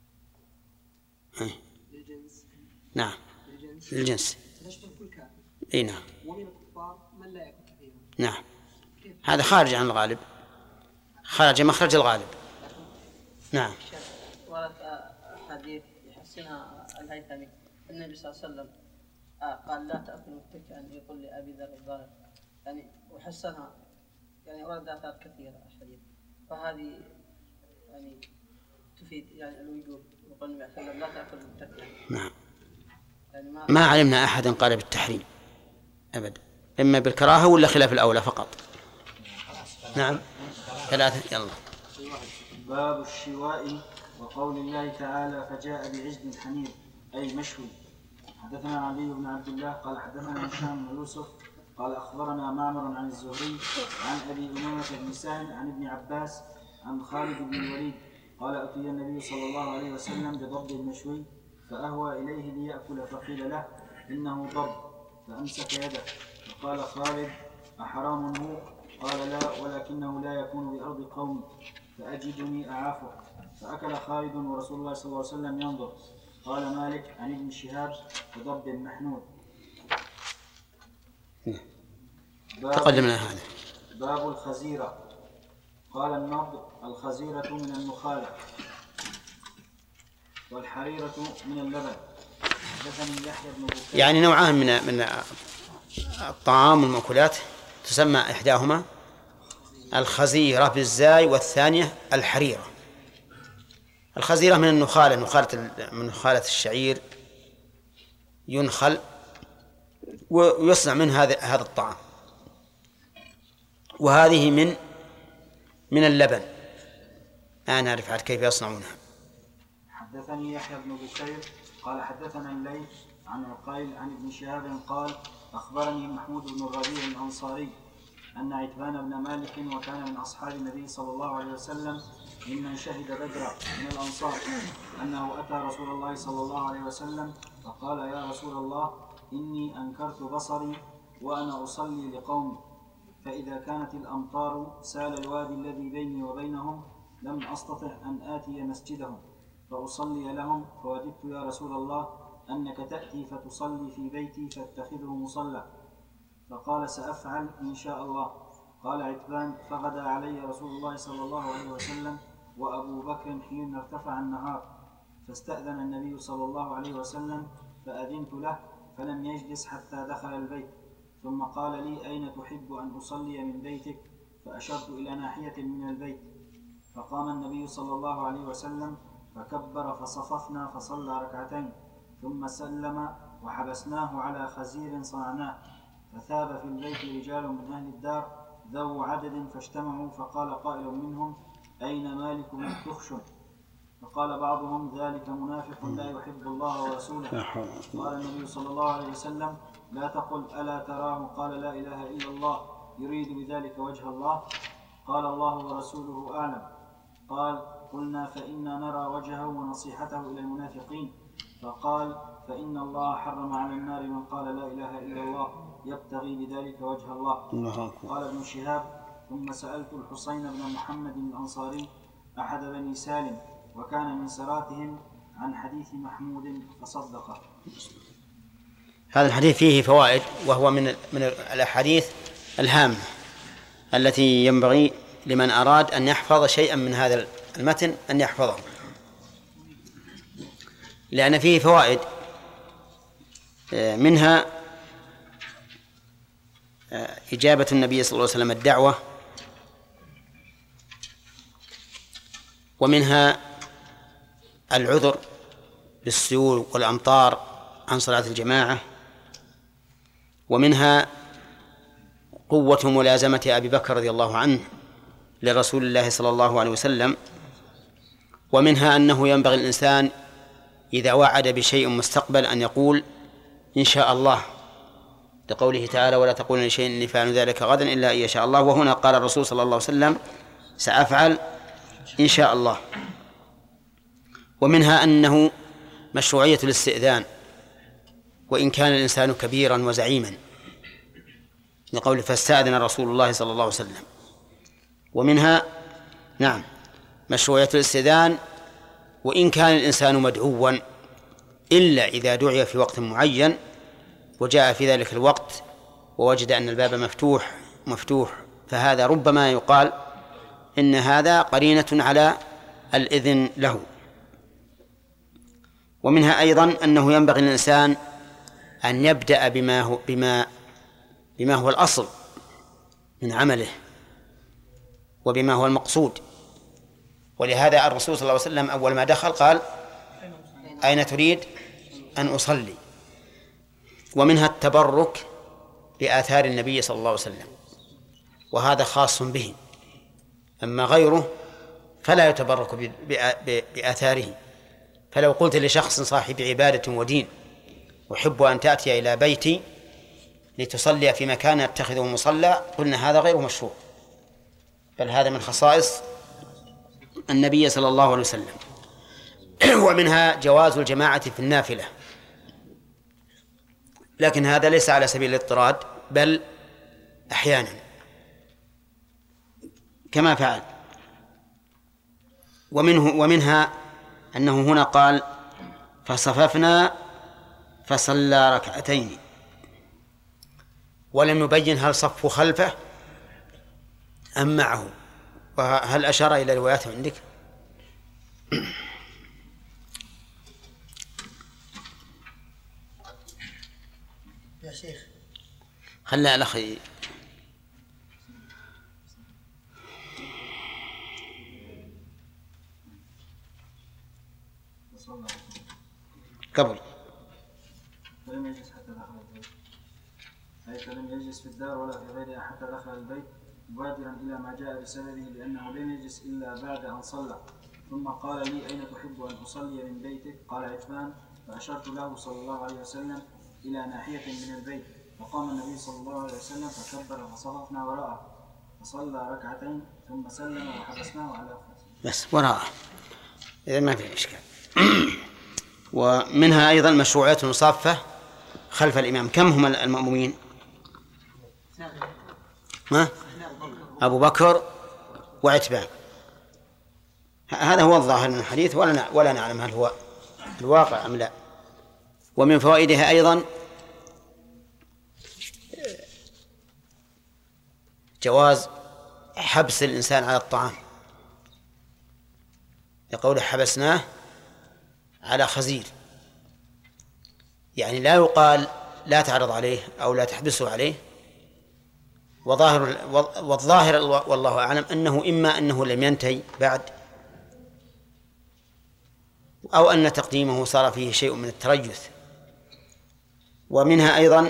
للجنس. نعم للجنس. تشمل كل كافر. اي نعم. ومن الكفار من لا يأكل كثيرا. نعم هذا خارج عن الغالب، خارج مخرج الغالب. نعم. ورد حديث يحسنها الهيثمي النبي صلى الله عليه وسلم قال لا تأكل متكئا، يقول لأبي ذر الظاهر يعني وحسنها، يعني ورد آثار كثيرة الحديث، فهذه يعني تفيد يعني الوجوب، يقول النبي صلى الله عليه وسلم لا تأكل متكئا. نعم يعني ما, ما علمنا أحدا قال بالتحريم أبدا، إما بالكراهة ولا خلاف الأولى فقط. نعم ثلاثة. يلا. باب الشواء وقول الله تعالى فجاء بعجل حنيذ أي مشوي. حدثنا علي بن عبد الله قال حدثنا هشام بن يوسف قال أخبرنا معمر عن الزهري عن أبي أمامة بن سهل عن ابن عباس عن خالد بن الوليد قال أتي النبي صلى الله عليه وسلم بضب مشوي فأهوى إليه ليأكل فقيل له إنه ضب فأمسك يده فقال خالد أحرام هو؟ قال لا ولكنه لا يكون بأرض قوم فأجدني أعافه. فأكل خالد ورسول الله صلى الله عليه وسلم ينظر. قال مالك عن ابن شهاب وضب محنود. تقدمنا هذا. باب الخزيرة. قال النضر الخزيرة من النخالة والحريرة من اللبن. حدثني يحيى بن بكير يعني نوعان من من الطعام والمأكولات تسمى إحداهما الخزيرة بالزاي والثانية الحريرة. الخزيرة من النخالة، نخالة من نخالة الشعير ينخل ويصنع من هذا هذا الطعام، وهذه من من اللبن. لا نعرف عاد كيف يصنعونها. حدثني يحيى بن بكير قال حدثنا الليث عن عقيل عن ابن شهاب قال أخبرني محمود بن الربيع الأنصاري أن عتبان بن مالك وكان من أصحاب النبي صلى الله عليه وسلم ممن شهد بدرا من الأنصار أنه أتى رسول الله صلى الله عليه وسلم فقال يا رسول الله إني أنكرت بصري وأنا أصلي لقومي، فإذا كانت الأمطار سال الوادي الذي بيني وبينهم لم أستطع أن آتي مسجدهم فأصلي لهم، فوددت يا رسول الله أنك تأتي فتصلي في بيتي فاتخذه مصلى، فقال سأفعل إن شاء الله. قال عتبان فغدا علي رسول الله صلى الله عليه وسلم وأبو بكر حين ارتفع النهار، فاستأذن النبي صلى الله عليه وسلم فأذنت له فلم يجلس حتى دخل البيت، ثم قال لي أين تحب أن أصلي من بيتك؟ فأشرت إلى ناحية من البيت، فقام النبي صلى الله عليه وسلم فكبر فصففنا فصلى ركعتين ثم سلم وحبسناه على خزير صنعناه، فثاب في البيت رجال من أهل الدار ذو عدد فاجتمعوا، فقال قائل منهم أين مالك بن الدخشن؟ فقال بعضهم ذلك منافق لا يحب الله ورسوله. قال النبي صلى الله عليه وسلم لا تقل ألا تراه قال لا إله إلا الله يريد بذلك وجه الله؟ قال الله ورسوله أعلم. قال قلنا فإنا نرى وجهه ونصيحته إلى المنافقين. فقال فإن الله حرم على النار من قال لا إله إلا الله يبتغي بذلك وجه الله. قال ابن شهاب ثم سألت الحسين بن محمد الأنصاري أحد بني سالم وكان من سراتهم عن حديث محمود فصدقه. هذا الحديث فيه فوائد، وهو من من الأحاديث الهامة التي ينبغي لمن أراد أن يحفظ شيئا من هذا المتن أن يحفظه، لأن فيه فوائد، منها إجابة النبي صلى الله عليه وسلم الدعوة، ومنها العذر بالسيول والأمطار عن صلاة الجماعة، ومنها قوة ملازمة أبي بكر رضي الله عنه لرسول الله صلى الله عليه وسلم، ومنها أنه ينبغي الإنسان إذا وعد بشيء مستقبل أن يقول إن شاء الله، لقوله تعالى ولا تقولن لشيء إني فاعل ذلك غدا إلا أن يشاء الله، وهنا قال الرسول صلى الله عليه وسلم سأفعل إن شاء الله. ومنها أنه مشروعية الاستئذان وإن كان الإنسان كبيرا وزعيما، لقوله فاستأذن رسول الله صلى الله عليه وسلم. ومنها نعم مشروعية الاستئذان وإن كان الإنسان مدعوا، إلا إذا دعي في وقت معين وجاء في ذلك الوقت ووجد أن الباب مفتوح مفتوح فهذا ربما يقال إن هذا قرينة على الإذن له. ومنها أيضا أنه ينبغي للإنسان أن يبدأ بما هو, بما بما هو الأصل من عمله وبما هو المقصود، ولهذا الرسول صلى الله عليه وسلم أول ما دخل قال أين تريد أن أصلي. ومنها التبرك بآثار النبي صلى الله عليه وسلم، وهذا خاص به، أما غيره فلا يتبرك بآثاره. فلو قلت لشخص صاحب عبادة ودين أحب أن تأتي إلى بيتي لتصلي في مكان يتخذه مصلى، قلنا هذا غير مشروع، بل هذا من خصائص النبي صلى الله عليه وسلم. ومنها جواز الجماعة في النافلة، لكن هذا ليس على سبيل الاضطراد بل أحيانا كما فعل. ومنه ومنها أنه هنا قال فصففنا فصلى ركعتين، ولم يبين هل صف خلفه أم معه، وهل أشار إلى رواياته عندك؟ يا شيخ خلى الأخي قبل فلم يجلس حتى دخل البيت، أي فلم يجلس في الدار ولا في غيرها حتى دخل البيت مبادرا إلى ما جاء بسببه، لأنه لم يجلس إلا بعد أن صلى. ثم قال لي: أين تحب أن أصلي من بيتك؟ قال: عتبان. فأشرت له صلى الله عليه وسلم إلى ناحية من البيت، فقام النبي صلى الله عليه وسلم فكبر فصففنا وراءه فصلى ركعتين ثم سلم وحبسناه على أخرى. بس وراءه، إذا ما في إشكال. ومنها أيضا مشروعية المصافة خلف الإمام. كم هم المأمومين؟ ما؟ أبو بكر وعتبان. هذا هو الظاهر من الحديث، ولا ولا نعلم هل هو الواقع أم لا. ومن فوائدها أيضا جواز حبس الإنسان على الطعام، يقول حبسناه على خزير، يعني لا يقال لا تعرض عليه أو لا تحبسه عليه. وظاهر والظاهر والله أعلم أنه إما أنه لم ينتهي بعد، أو أن تقديمه صار فيه شيء من التريث. ومنها أيضا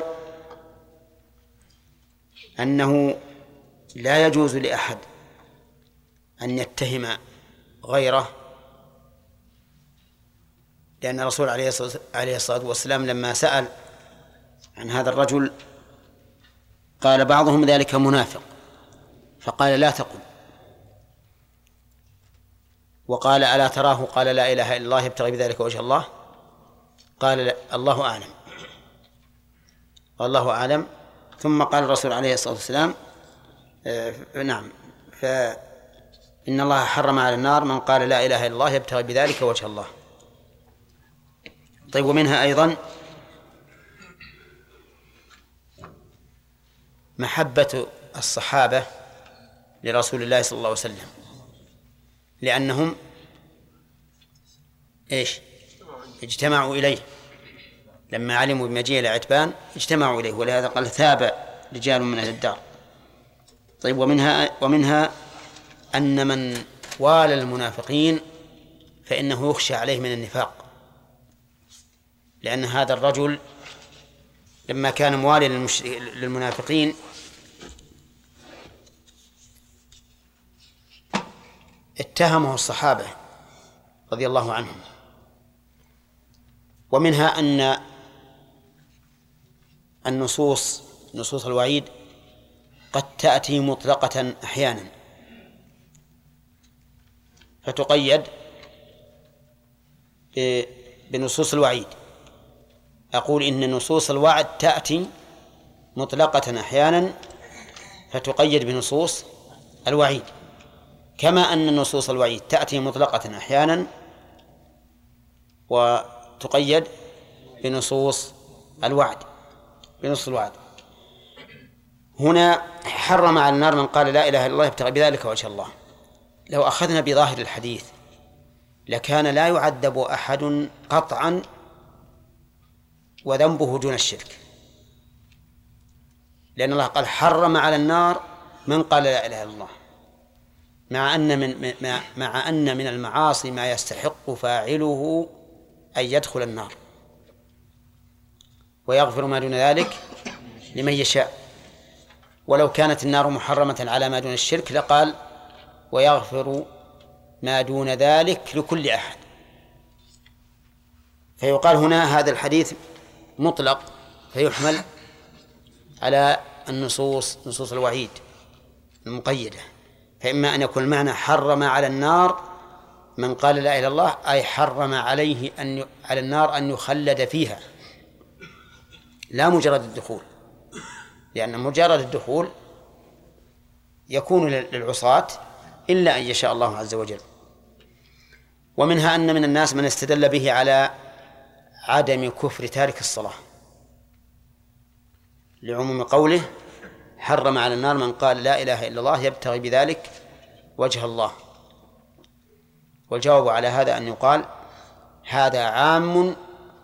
أنه لا يجوز لأحد أن يتهم غيره، لأن الرسول عليه الصلاة والسلام لما سأل عن هذا الرجل قال بعضهم ذلك منافق، فقال لا تقل. وقال ألا تراه؟ قال لا إله إلا الله يبتغي بذلك وجه الله. قال لا، الله أعلم، الله أعلم. ثم قال الرسول عليه الصلاة والسلام آه نعم فإن الله حرم على النار من قال لا إله إلا الله يبتغي بذلك وجه الله. طيب، ومنها أيضا محبة الصحابة لرسول الله صلى الله عليه وسلم، لأنهم إيش اجتمعوا إليه لما علموا بمجيء العتبان، اجتمعوا إليه، ولهذا قال ثاب رجال من أهل الدار. طيب، ومنها ومنها أن من والى المنافقين فإنه يخشى عليه من النفاق، لأن هذا الرجل لما كان موالي للمنافقين اتهمه الصحابة رضي الله عنهم. ومنها أن النصوص نصوص الوعيد قد تأتي مطلقة أحيانا فتقيد بنصوص الوعيد. أقول إن نصوص الوعد تأتي مطلقة أحيانا فتقيد بنصوص الوعيد، كما أن نصوص الوعيد تأتي مطلقة أحيانا وتقيد بنصوص الوعد بنص الوعد. هنا حرم على النار من قال لا إله إلا الله يبتغي بذلك وجه الله. لو أخذنا بظاهر الحديث لكان لا يعذب أحد قطعا وذنبه دون الشرك، لأن الله قال حرم على النار من قال لا إله إلا الله، مع أن من مع أن من المعاصي ما يستحق فاعله أن يدخل النار، ويغفر ما دون ذلك لمن يشاء. ولو كانت النار محرمة على ما دون الشرك لقال ويغفر ما دون ذلك لكل أحد. فيقال هنا هذا الحديث مطلق فيحمل على النصوص نصوص الوعيد المقيدة، فإما أن يكون المعنى حرم على النار من قال لا إله إلا الله، أي حرم عليه أن على النار أن يخلد فيها، لا مجرد الدخول، لأن مجرد الدخول يكون للعصاة إلا أن يشاء الله عز وجل. ومنها أن من الناس من استدل به على عدم كفر تارك الصلاة لعموم قوله حرم على النار من قال لا إله إلا الله يبتغي بذلك وجه الله. والجواب على هذا أن يقال هذا عام،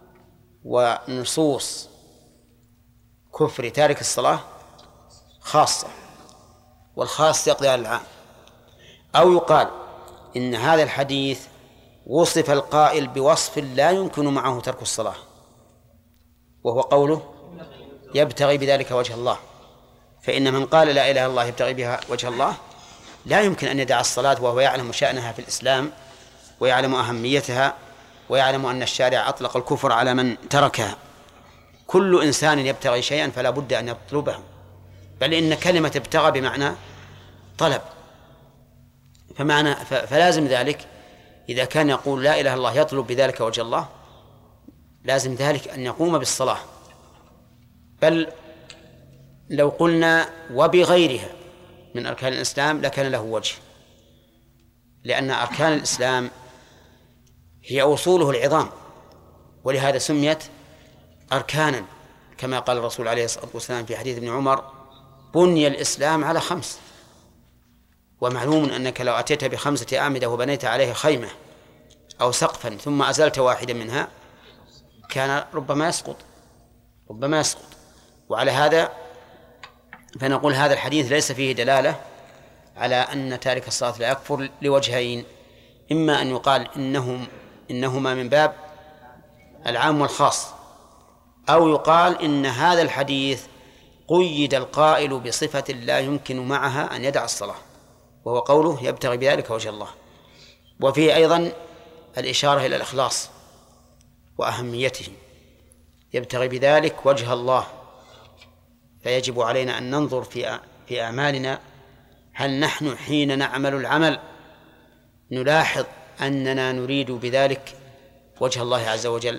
ونصوص كفر تارك الصلاة خاصة، والخاص يقضي على العام. أو يقال إن هذا الحديث وصف القائل بوصف لا يمكن معه ترك الصلاة، وهو قوله يبتغي بذلك وجه الله. فإن من قال لا إله إلا الله يبتغي بها وجه الله لا يمكن أن يدع الصلاة وهو يعلم شأنها في الإسلام ويعلم أهميتها ويعلم أن الشارع أطلق الكفر على من تركها. كل إنسان يبتغي شيئا فلا بد أن يطلبه، بل إن كلمة ابتغى بمعنى طلب، فمعنى فلازم ذلك إذا كان يقول لا إله إلا الله يطلب بذلك وجه الله لازم ذلك أن يقوم بالصلاة. بل لو قلنا وبغيرها من أركان الإسلام لكان له وجه، لأن أركان الإسلام هي أصوله العظام، ولهذا سميت أركانا، كما قال الرسول عليه الصلاة والسلام في حديث ابن عمر بني الإسلام على خمس. ومعلوم أنك لو أتيت بخمسة أعمدة وبنيت عليه خيمة أو سقفا ثم أزلت واحدا منها كان ربما يسقط ربما يسقط وعلى هذا فنقول هذا الحديث ليس فيه دلالة على أن تارك الصلاة لا يكفر لوجهين: إما أن يقال إنهم إنهما من باب العام والخاص، أو يقال إن هذا الحديث قيد القائل بصفة لا يمكن معها أن يدع الصلاة، وهو قوله يبتغي بذلك وجه الله. وفيه أيضا الإشارة إلى الإخلاص وأهميته، يبتغي بذلك وجه الله، فيجب علينا أن ننظر في في أعمالنا هل نحن حين نعمل العمل نلاحظ أننا نريد بذلك وجه الله عز وجل.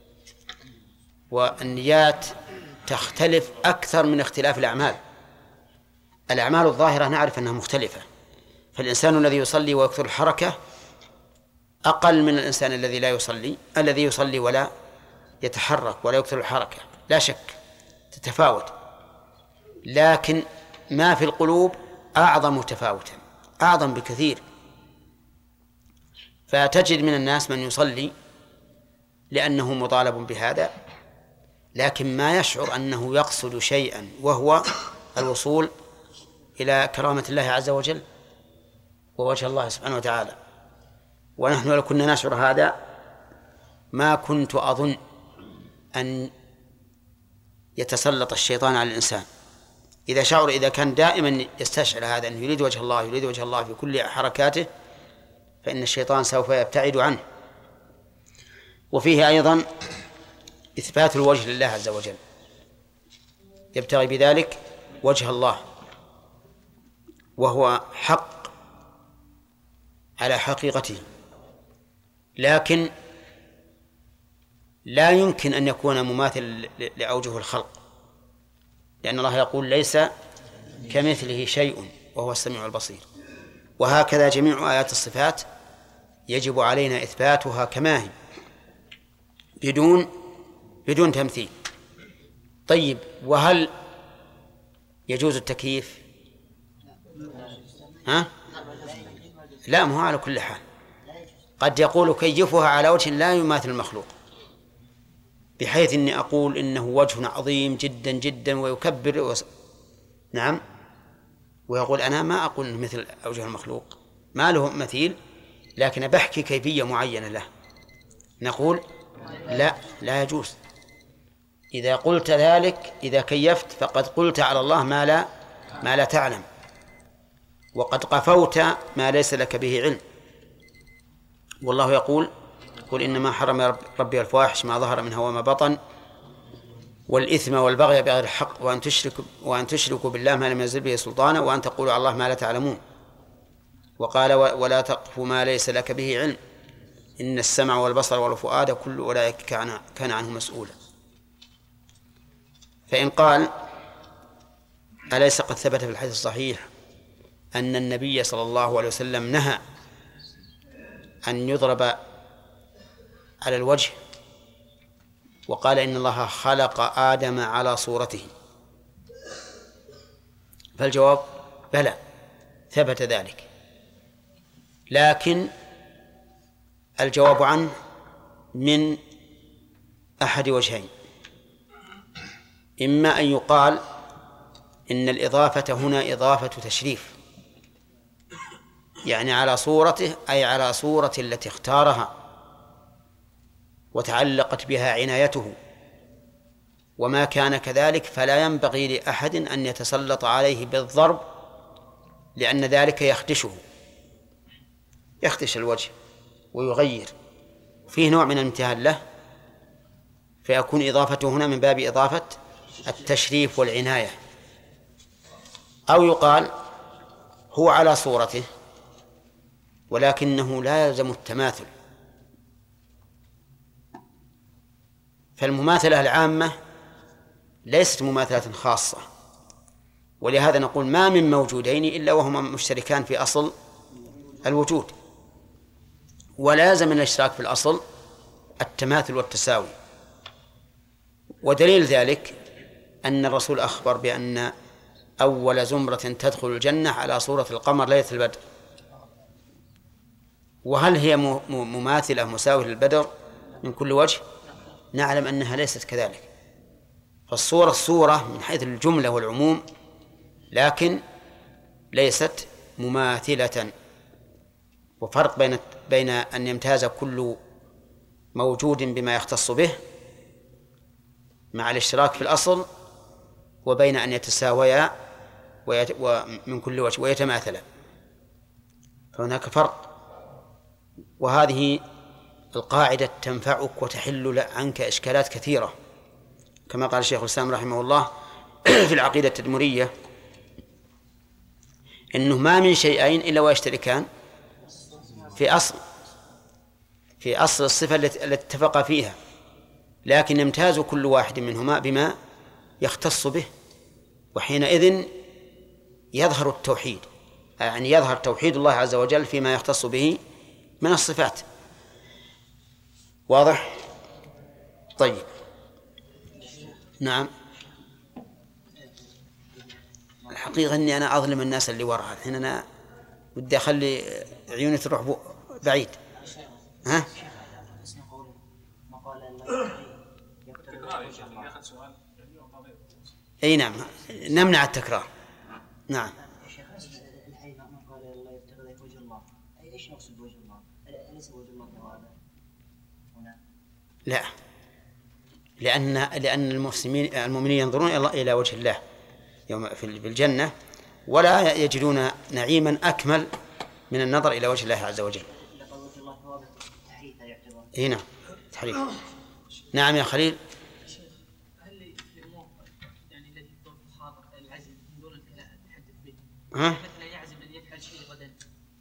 والنيات تختلف أكثر من اختلاف الأعمال. الأعمال الظاهرة نعرف أنها مختلفة، فالإنسان الذي يصلي ويكثر الحركة أقل من الإنسان الذي لا يصلي الذي يصلي ولا يتحرك ولا يكثر الحركة، لا شك تتفاوت، لكن ما في القلوب أعظم تفاوتا، أعظم بكثير. فتجد من الناس من يصلي لأنه مطالب بهذا، لكن ما يشعر أنه يقصد شيئا وهو الوصول إلى كرامة الله عز وجل ووجه الله سبحانه وتعالى. ونحن لو كنا نشعر هذا ما كنت أظن أن يتسلط الشيطان على الإنسان. إذا شعر إذا كان دائما يستشعر هذا أنه يريد وجه الله يريد وجه الله في كل حركاته فإن الشيطان سوف يبتعد عنه. وفيه أيضا إثبات الوجه لله عز وجل، يبتغي بذلك وجه الله، وهو حق على حقيقته، لكن لا يمكن أن يكون مماثل لأوجه الخلق، لأن الله يقول ليس كمثله شيء وهو السميع البصير. وهكذا جميع آيات الصفات يجب علينا إثباتها كما هي بدون بدون تمثيل. طيب، وهل يجوز التكييف؟ ها؟ لا، ما هو على كل حال. قد يقول كيفها على وجه لا يماثل المخلوق، بحيث إني أقول إنه وجه عظيم جدا جدا ويكبر وس... نعم، ويقول أنا ما أقول إنه مثل أوجه المخلوق، ما له مثيل، لكن بحكي كيفية معينة له، نقول لا لا يجوز. إذا قلت ذلك إذا كيفت فقد قلت على الله ما لا ما لا تعلم، وقد قفوت ما ليس لك به علم. والله يقول قل إنما حرم ربي الفواحش ما ظهر منها وما بطن والإثم والبغي بغير الحق وأن تشركوا وأن تشركوا بالله ما لم ينزل به سلطانا وأن تقولوا على الله ما لا تعلمون. وقال ولا تقف ما ليس لك به علم إن السمع والبصر والفؤاد كل أولئك كان كان عنه مسؤولا. فإن قال أليس قد ثبت في الحديث الصحيح أن النبي صلى الله عليه وسلم نهى أن يضرب على الوجه، وقال إن الله خلق آدم على صورته؟ فالجواب بلى، ثبت ذلك، لكن الجواب عنه من أحد وجهين: إما أن يقال إن الإضافة هنا إضافة تشريف، يعني على صورته أي على صورة التي اختارها وتعلقت بها عنايته، وما كان كذلك فلا ينبغي لأحد أن يتسلط عليه بالضرب، لأن ذلك يخدشه يخدش الوجه ويغير فيه نوع من الامتهان له، فيكون إضافته هنا من باب إضافة التشريف والعناية. أو يقال هو على صورته ولكنه لا يلزم التماثل، فالمماثلة العامة ليست مماثلة خاصة، ولهذا نقول ما من موجودين إلا وهما مشتركان في أصل الوجود، ولازم الاشتراك في الأصل التماثل والتساوي. ودليل ذلك أن الرسول أخبر بأن أول زمرة تدخل الجنة على صورة القمر ليلة البدر، وهل هي مماثلة مساوية للبدر من كل وجه؟ نعلم أنها ليست كذلك، فالصورة الصورة من حيث الجملة والعموم، لكن ليست مماثلة. وفرق بين بين أن يمتاز كل موجود بما يختص به مع الاشتراك في الأصل، وبين أن يتساويا ومن كل وجه ويتماثلا، فهناك فرق. وهذه القاعدة تنفعك وتحل عنك إشكالات كثيرة، كما قال الشيخ الإسلام رحمه الله في العقيدة التدمرية إنه ما من شيئين إلا ويشتركان في أصل في أصل الصفة التي اتفق فيها، لكن يمتاز كل واحد منهما بما يختص به، وحينئذ يظهر التوحيد، يعني يظهر توحيد الله عز وجل فيما يختص به من الصفات. واضح؟ طيب، نعم. الحقيقة أني أنا أظلم الناس اللي وراء الحين، أنا بدي أخلي عيوني تروح بعيد. ها؟ أي نعم، نمنع التكرار. نعم. لا، لأن لأن المسلمين المؤمنين ينظرون إلى وجه الله يوم في الجنة، ولا يجدون نعيما أكمل من النظر إلى وجه الله عز وجل. هنا تحريف. نعم يا خليل. هل الأمور يعني التي تكون في الخاطر العزم من دون التحدث به؟ ها؟ مثلا يعزم أن يفعل شيء غدا،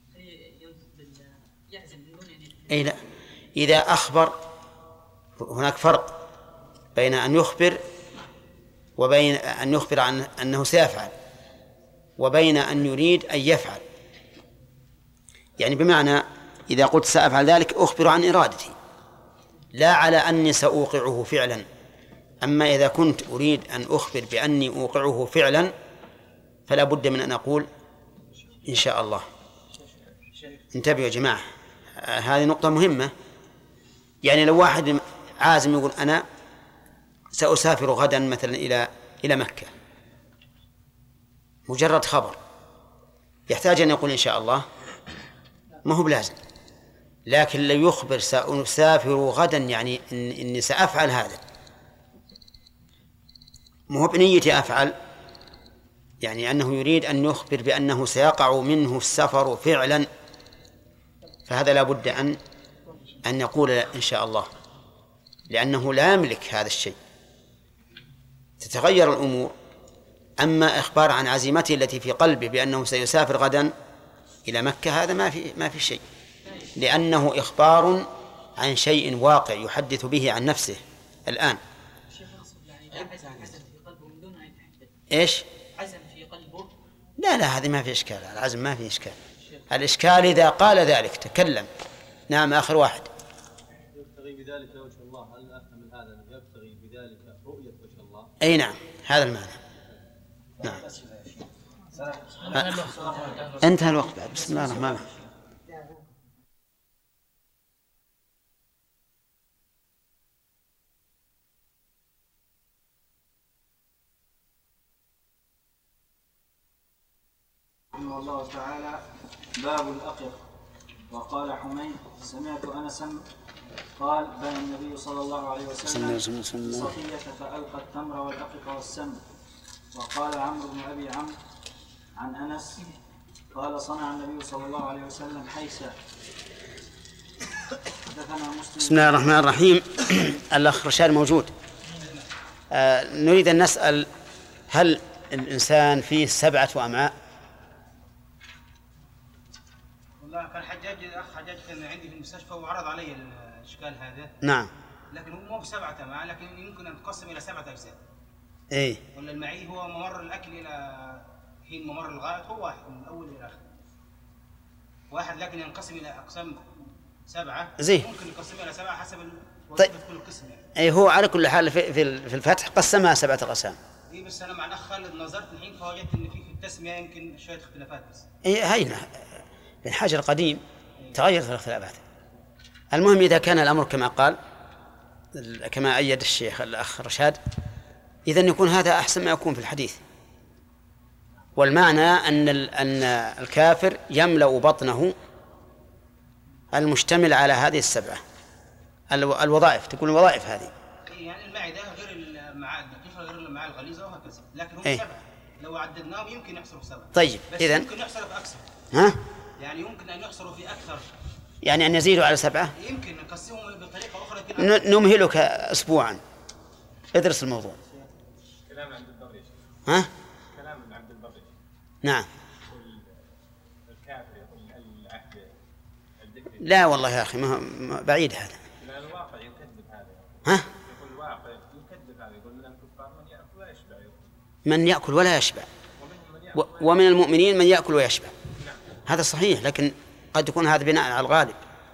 يعزم من دون أن يفعل. أي لا، إذا أخبر هناك فرق بين أن يخبر وبين أن يخبر عن أنه سيفعل، وبين أن يريد أن يفعل. يعني بمعنى إذا قلت سأفعل ذلك أخبر عن إرادتي، لا على أني سأوقعه فعلا. أما إذا كنت أريد أن أخبر بأني أوقعه فعلا فلا بد من أن أقول إن شاء الله. انتبهوا يا جماعة، هذه نقطة مهمة. يعني لو واحد عازم يقول أنا سأسافر غدا مثلا إلى إلى مكة، مجرد خبر، يحتاج أن يقول إن شاء الله؟ ما هو بلازم. لكن لو يخبر سأسافر غدا يعني إن إني سأفعل هذا، ما هو بنيتي أفعل، يعني أنه يريد أن يخبر بأنه سيقع منه السفر فعلا، فهذا لا بد أن أن يقول إن شاء الله، لأنه لا يملك هذا الشيء، تتغير الأمور. أما إخبار عن عزيمته التي في قلبه بأنه سيسافر غدا إلى مكة هذا ما في ما في شيء، لأنه إخبار عن شيء واقع يحدث به عن نفسه الآن. إيش؟ عزم في قلبه؟ لا لا، هذه ما في إشكال، العزم ما في إشكال. الإشكال إذا قال ذلك تكلم. نعم، آخر واحد. يبتغي بذلك وجه الله، هل أفهم من هذا يبتغي بذلك رؤية وجه الله؟ أي نعم، هذا المعنى. نعم. انتهى الوقت بعد. بسم الله الرحمن الرحيم. رحمه الله تعالى باب الأقر. وقال حميد سمعت أنسا قال بنى النبي صلى الله عليه وسلم صفية فألقى التمر والأقط والسم. وقال عمرو بن أبي عمرو عن أنس قال صنع النبي صلى الله عليه وسلم حيسا. بسم الله الرحمن الرحيم. الأخ رشاد موجود. آه نريد أن نسأل هل الإنسان فيه سبعة أمعاء؟ والله كان حجاج الأخ حجاج كان عندي في المستشفى وعرض علي الإشكال هذا. نعم. لكن هو مو بسبعة أمعاء، لكن يمكن أن تقسم إلى سبعة أجزاء. إيه. ولا المعي هو ممر الأكل إلى حين ممر الغائط هو واحد من الأول إلى الآخر. واحد لكن ينقسم إلى أقسام سبعة. زين. ممكن يقسم إلى سبعة حسب طيب. كل قسم يعني. أي هو على كل حال في في الفتح قسمها سبعة أقسام. إيه بس أنا مع الأخ خالد نظرت الحين فوجدت إن في في التسمية يمكن شوية اختلافات بس. إيه هينا الحجر القديم تغيرت الاختلافات. المهم إذا كان الأمر كما قال كما أيد الشيخ الأخ رشاد إذن يكون هذا أحسن ما يكون في الحديث. والمعنى أن أن الكافر يملأ بطنه المشتمل على هذه السبعة الوظائف. تكون الوظائف هذه يعني المعدة غير المعاد الدقيقة غير المعاد الغليظة وهكذا، لكن هم ايه؟ سبعة لو عددناهم يمكن يحصلوا سبعة. طيب بس إذن يمكن يحصلوا في أكثر. ها؟ يعني يمكن أن يحصلوا في أكثر. يعني أن يزيدوا على سبعة؟ يمكن نقسمهم بطريقة أخرى. نمهلك أسبوعا ادرس الموضوع. كلام عند البغي. ها؟ كلام عند البغي. نعم. الكافر يقول العهد الذكر. لا والله يا أخي ما بعيد هذا. لا الواقع يكذب هذا. ها؟ يقول الواقع يكذب هذا، يقول من الكفار من يأكل ولا يشبع. من يأكل ولا يشبع. ومن المؤمنين من يأكل ويشبع. نعم. هذا صحيح، لكن قد يكون هذا بناء على الغالب.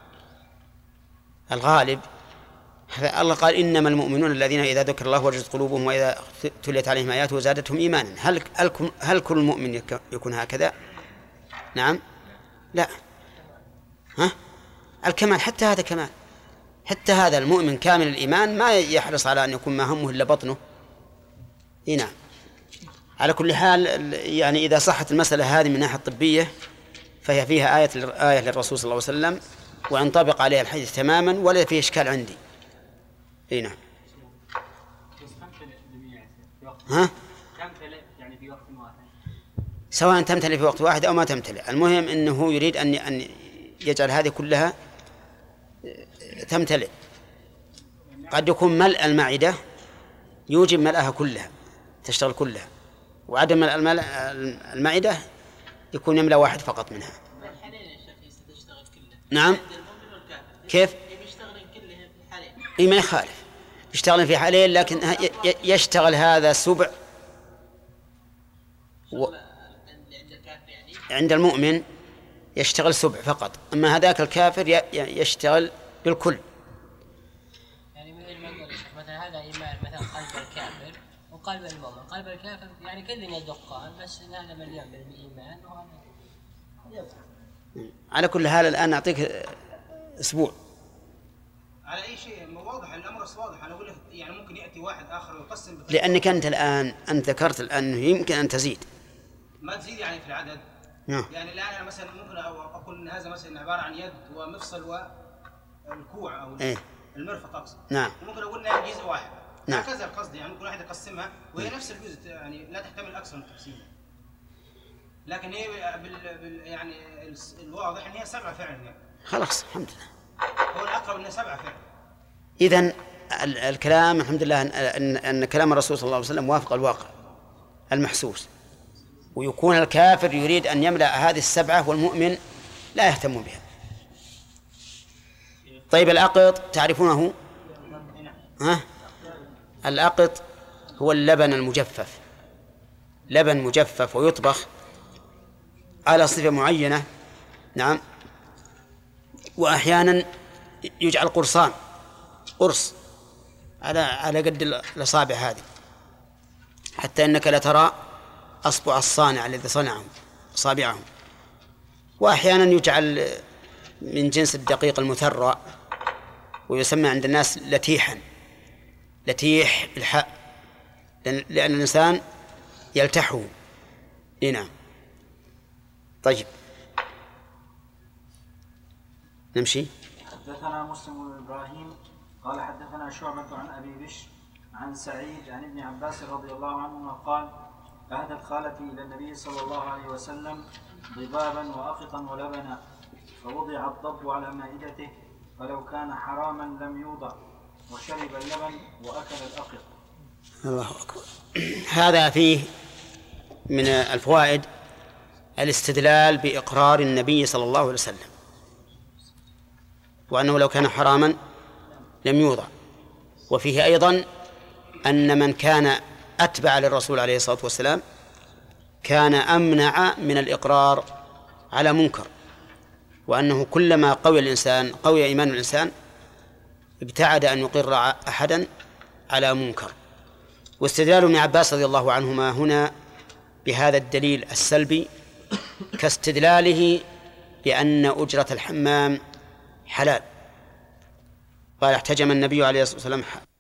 الغالب الله قال إنما المؤمنون الذين إذا ذكر الله وجلت قلوبهم وإذا تليت عليهم آياته زادتهم إيمانا. هل هل كل مؤمن يكون هكذا؟ نعم. لا. ها؟ الكمال حتى هذا كمال. حتى هذا المؤمن كامل الإيمان ما يحرص على أن يكون ما همه إلا بطنه. إيه نعم. على كل حال يعني إذا صحت المسألة هذه من الناحية الطبية فهي فيها آية آية للرسول صلى الله عليه وسلم وينطبق عليها الحديث تماما ولا فيه إشكال عندي. إيه نعم. ها؟ تمتلئ يعني في وقت واحد. سواء تمتلئ في وقت واحد أو ما تمتلئ، المهم أنه يريد أن أن يجعل هذه كلها تمتلئ. قد يكون ملء المعدة يوجب ملأها كلها تشتغل كلها، وعدم ملء المعدة يكون يملأ واحد فقط منها. نعم. كيف؟ إيه ما يخالف يشتغل في حالين، لكن يشتغل هذا سبع و... عند المؤمن يشتغل سبع فقط، أما هذاك الكافر يشتغل بالكل. يعني مثل ما قال الشيخ مثلا هذا إيمان مثلا قلب الكافر وقلب المؤمن. قلب الكافر يعني كلنا يدقان بس هذا مليان بالإيمان وهذا. على كل حال الآن أعطيك أسبوع. على أي شيء واضح الأمر واضح. أنا أقول لك يعني ممكن يأتي واحد آخر ويقسم. لأنك أنت الآن أنت ذكرت الآن أنه يمكن أن تزيد. ما تزيد يعني في العدد. نعم. يعني الآن أنا مثلا ممكن أقول إن هذا مثلا عبارة عن يد ومفصل والكوع أو إيه؟ المرفق أقصد. نعم. وممكن أقول إنها جزء واحد. نعم. هكذا القصد يعني ممكن واحد يقسمها وهي نفس الجزء يعني لا تحتمل أكثر من تقسيم. لكن هي بال... بال... يعني الواضح إن هي سبعة فعلا يعني. خلاص الحمد لله. هو الأقرب إنها سبعة فعلا. إذن الكلام الحمد لله أن أن كلام الرسول صلى الله عليه وسلم وافق الواقع المحسوس، ويكون الكافر يريد أن يملأ هذه السبعة والمؤمن لا يهتم بها. طيب الأقط تعرفونه؟ ها؟ الأقط هو اللبن المجفف، لبن مجفف ويطبخ على صفة معينة. نعم. وأحيانا يجعل قرصان قرص على على قد الأصابع هذه، حتى أنك لا ترى أصبع الصانع الذي صنعه أصابعه. وأحيانا يجعل من جنس الدقيق المثرى ويسمى عند الناس لتيحا، لتيح بالحاء لأن الإنسان يلتحه. نعم. طيب نمشي. حدثنا مسلم بن إبراهيم قال حدثنا شعبة عن أبي بشر عن سعيد عن ابن عباس رضي الله عنهما قال أهدت خالتي إلى النبي صلى الله عليه وسلم ضبابا وأقطا ولبنا فوضع الضب على مائدته فلو كان حراما لم يوضع وشرب اللبن وأكل الأقط. الله أكبر. هذا فيه من الفوائد الاستدلال بإقرار النبي صلى الله عليه وسلم وأنه لو كان حراما لم يوضع. وفيه أيضا أن من كان أتبع للرسول عليه الصلاة والسلام كان أمنع من الإقرار على منكر، وأنه كلما قوي الإنسان قوي إيمان الإنسان ابتعد أن يقر أحدا على منكر. واستدلال ابن عباس رضي الله عنهما هنا بهذا الدليل السلبي كاستدلاله بأن أجرة الحمام حلال. قال احتجم النبي عليه الصلاة والسلام